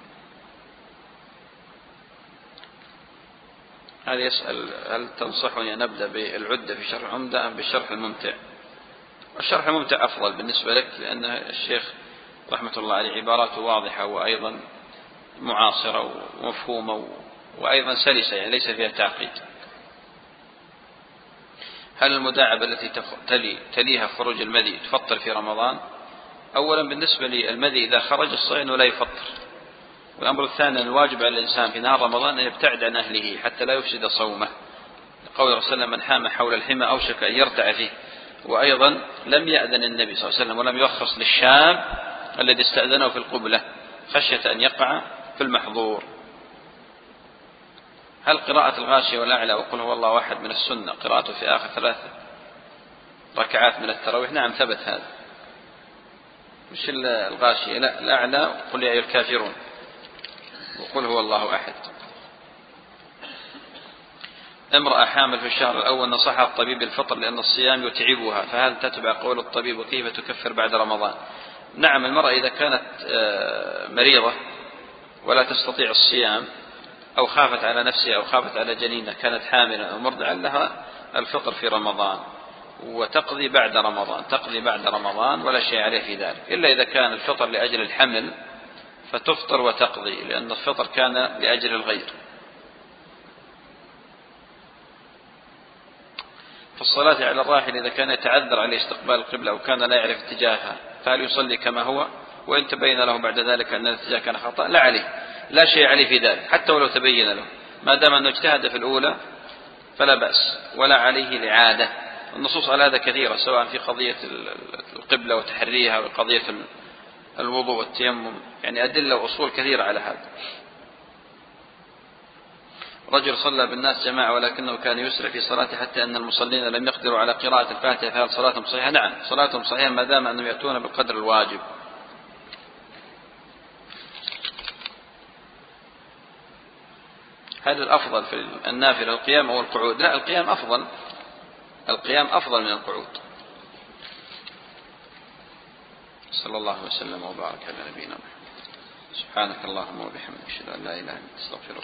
هذا يسأل هل تنصحني أن أبدأ بالعدة في شرح العمدة أم بالشرح الممتع؟ الشرح الممتع أفضل بالنسبة لك، لأن الشيخ رحمة الله عليه عباراته واضحة وأيضا معاصرة ومفهومة وأيضا سلسة، يعني ليس فيها تعقيد. هل المداعبة التي تلي تليها خروج المذي تفطر في رمضان؟ أولا بالنسبة للمذي إذا خرج الصائم ولا يفطر. والأمر الثاني الواجب على الإنسان في نهار رمضان أن يبتعد عن أهله حتى لا يفسد صومه، قول رسول الله من حام حول الحمى أوشك أن يرتع فيه. وأيضا لم يأذن النبي صلى الله عليه وسلم ولم يرخص للشاب الذي استأذنه في القبلة خشية أن يقع في المحظور. هل قراءة الغاشية والأعلى وقل هو الله واحد من السنة قراءته في آخر ثلاث ركعات من التراويح؟ نعم ثبت هذا. مش الغاشية، لا، الأعلى قل يا أيها الكافرون وقل هو الله أحد. امرأة حامل في الشهر الأول نصحها الطبيب بالفطر لأن الصيام يتعبها، فهل تتبع قول الطبيب وكيف تكفر بعد رمضان؟ نعم، المرأة إذا كانت مريضة ولا تستطيع الصيام أو خافت على نفسها أو خافت على جنينها، كانت حاملة أو مرضعة، لها الفطر في رمضان وتقضي بعد رمضان، تقضي بعد رمضان ولا شيء عليه في ذلك، إلا إذا كان الفطر لأجل الحمل فتفطر وتقضي، لأن الفطر كان لأجل الغير. في الصلاة على الراحل إذا كان يتعذر عليه استقبال القبلة وكان لا يعرف اتجاهها فهل يصلي كما هو؟ وإن تبين له بعد ذلك أن الاتجاه كان خطأ لا عليه، لا شيء عليه في ذلك حتى ولو تبين له، ما دام أنه اجتهد في الأولى فلا بأس ولا عليه لعادة. النصوص على هذا كثيرة، سواء في قضية القبلة وتحريها وقضية الوضوء والتيمم، يعني أدلة وأصول كثيرة على هذا. رجل صلى بالناس جماعة ولكنه كان يسرع في صلاته حتى أن المصلين لم يقدروا على قراءة الفاتحة، فهل صلاتهم صحيحة؟ نعم، صلاتهم صحيحة ما دام أنهم يأتون بالقدر الواجب. هل الأفضل في النافلة القيام أو القعود؟ لا، القيام أفضل، القيام أفضل من القعود. صلى الله وسلم وبارك على نبينا محمد. سبحانك اللهم وبحمدك أشهد أن لا إله إلا أنت أستغفرك.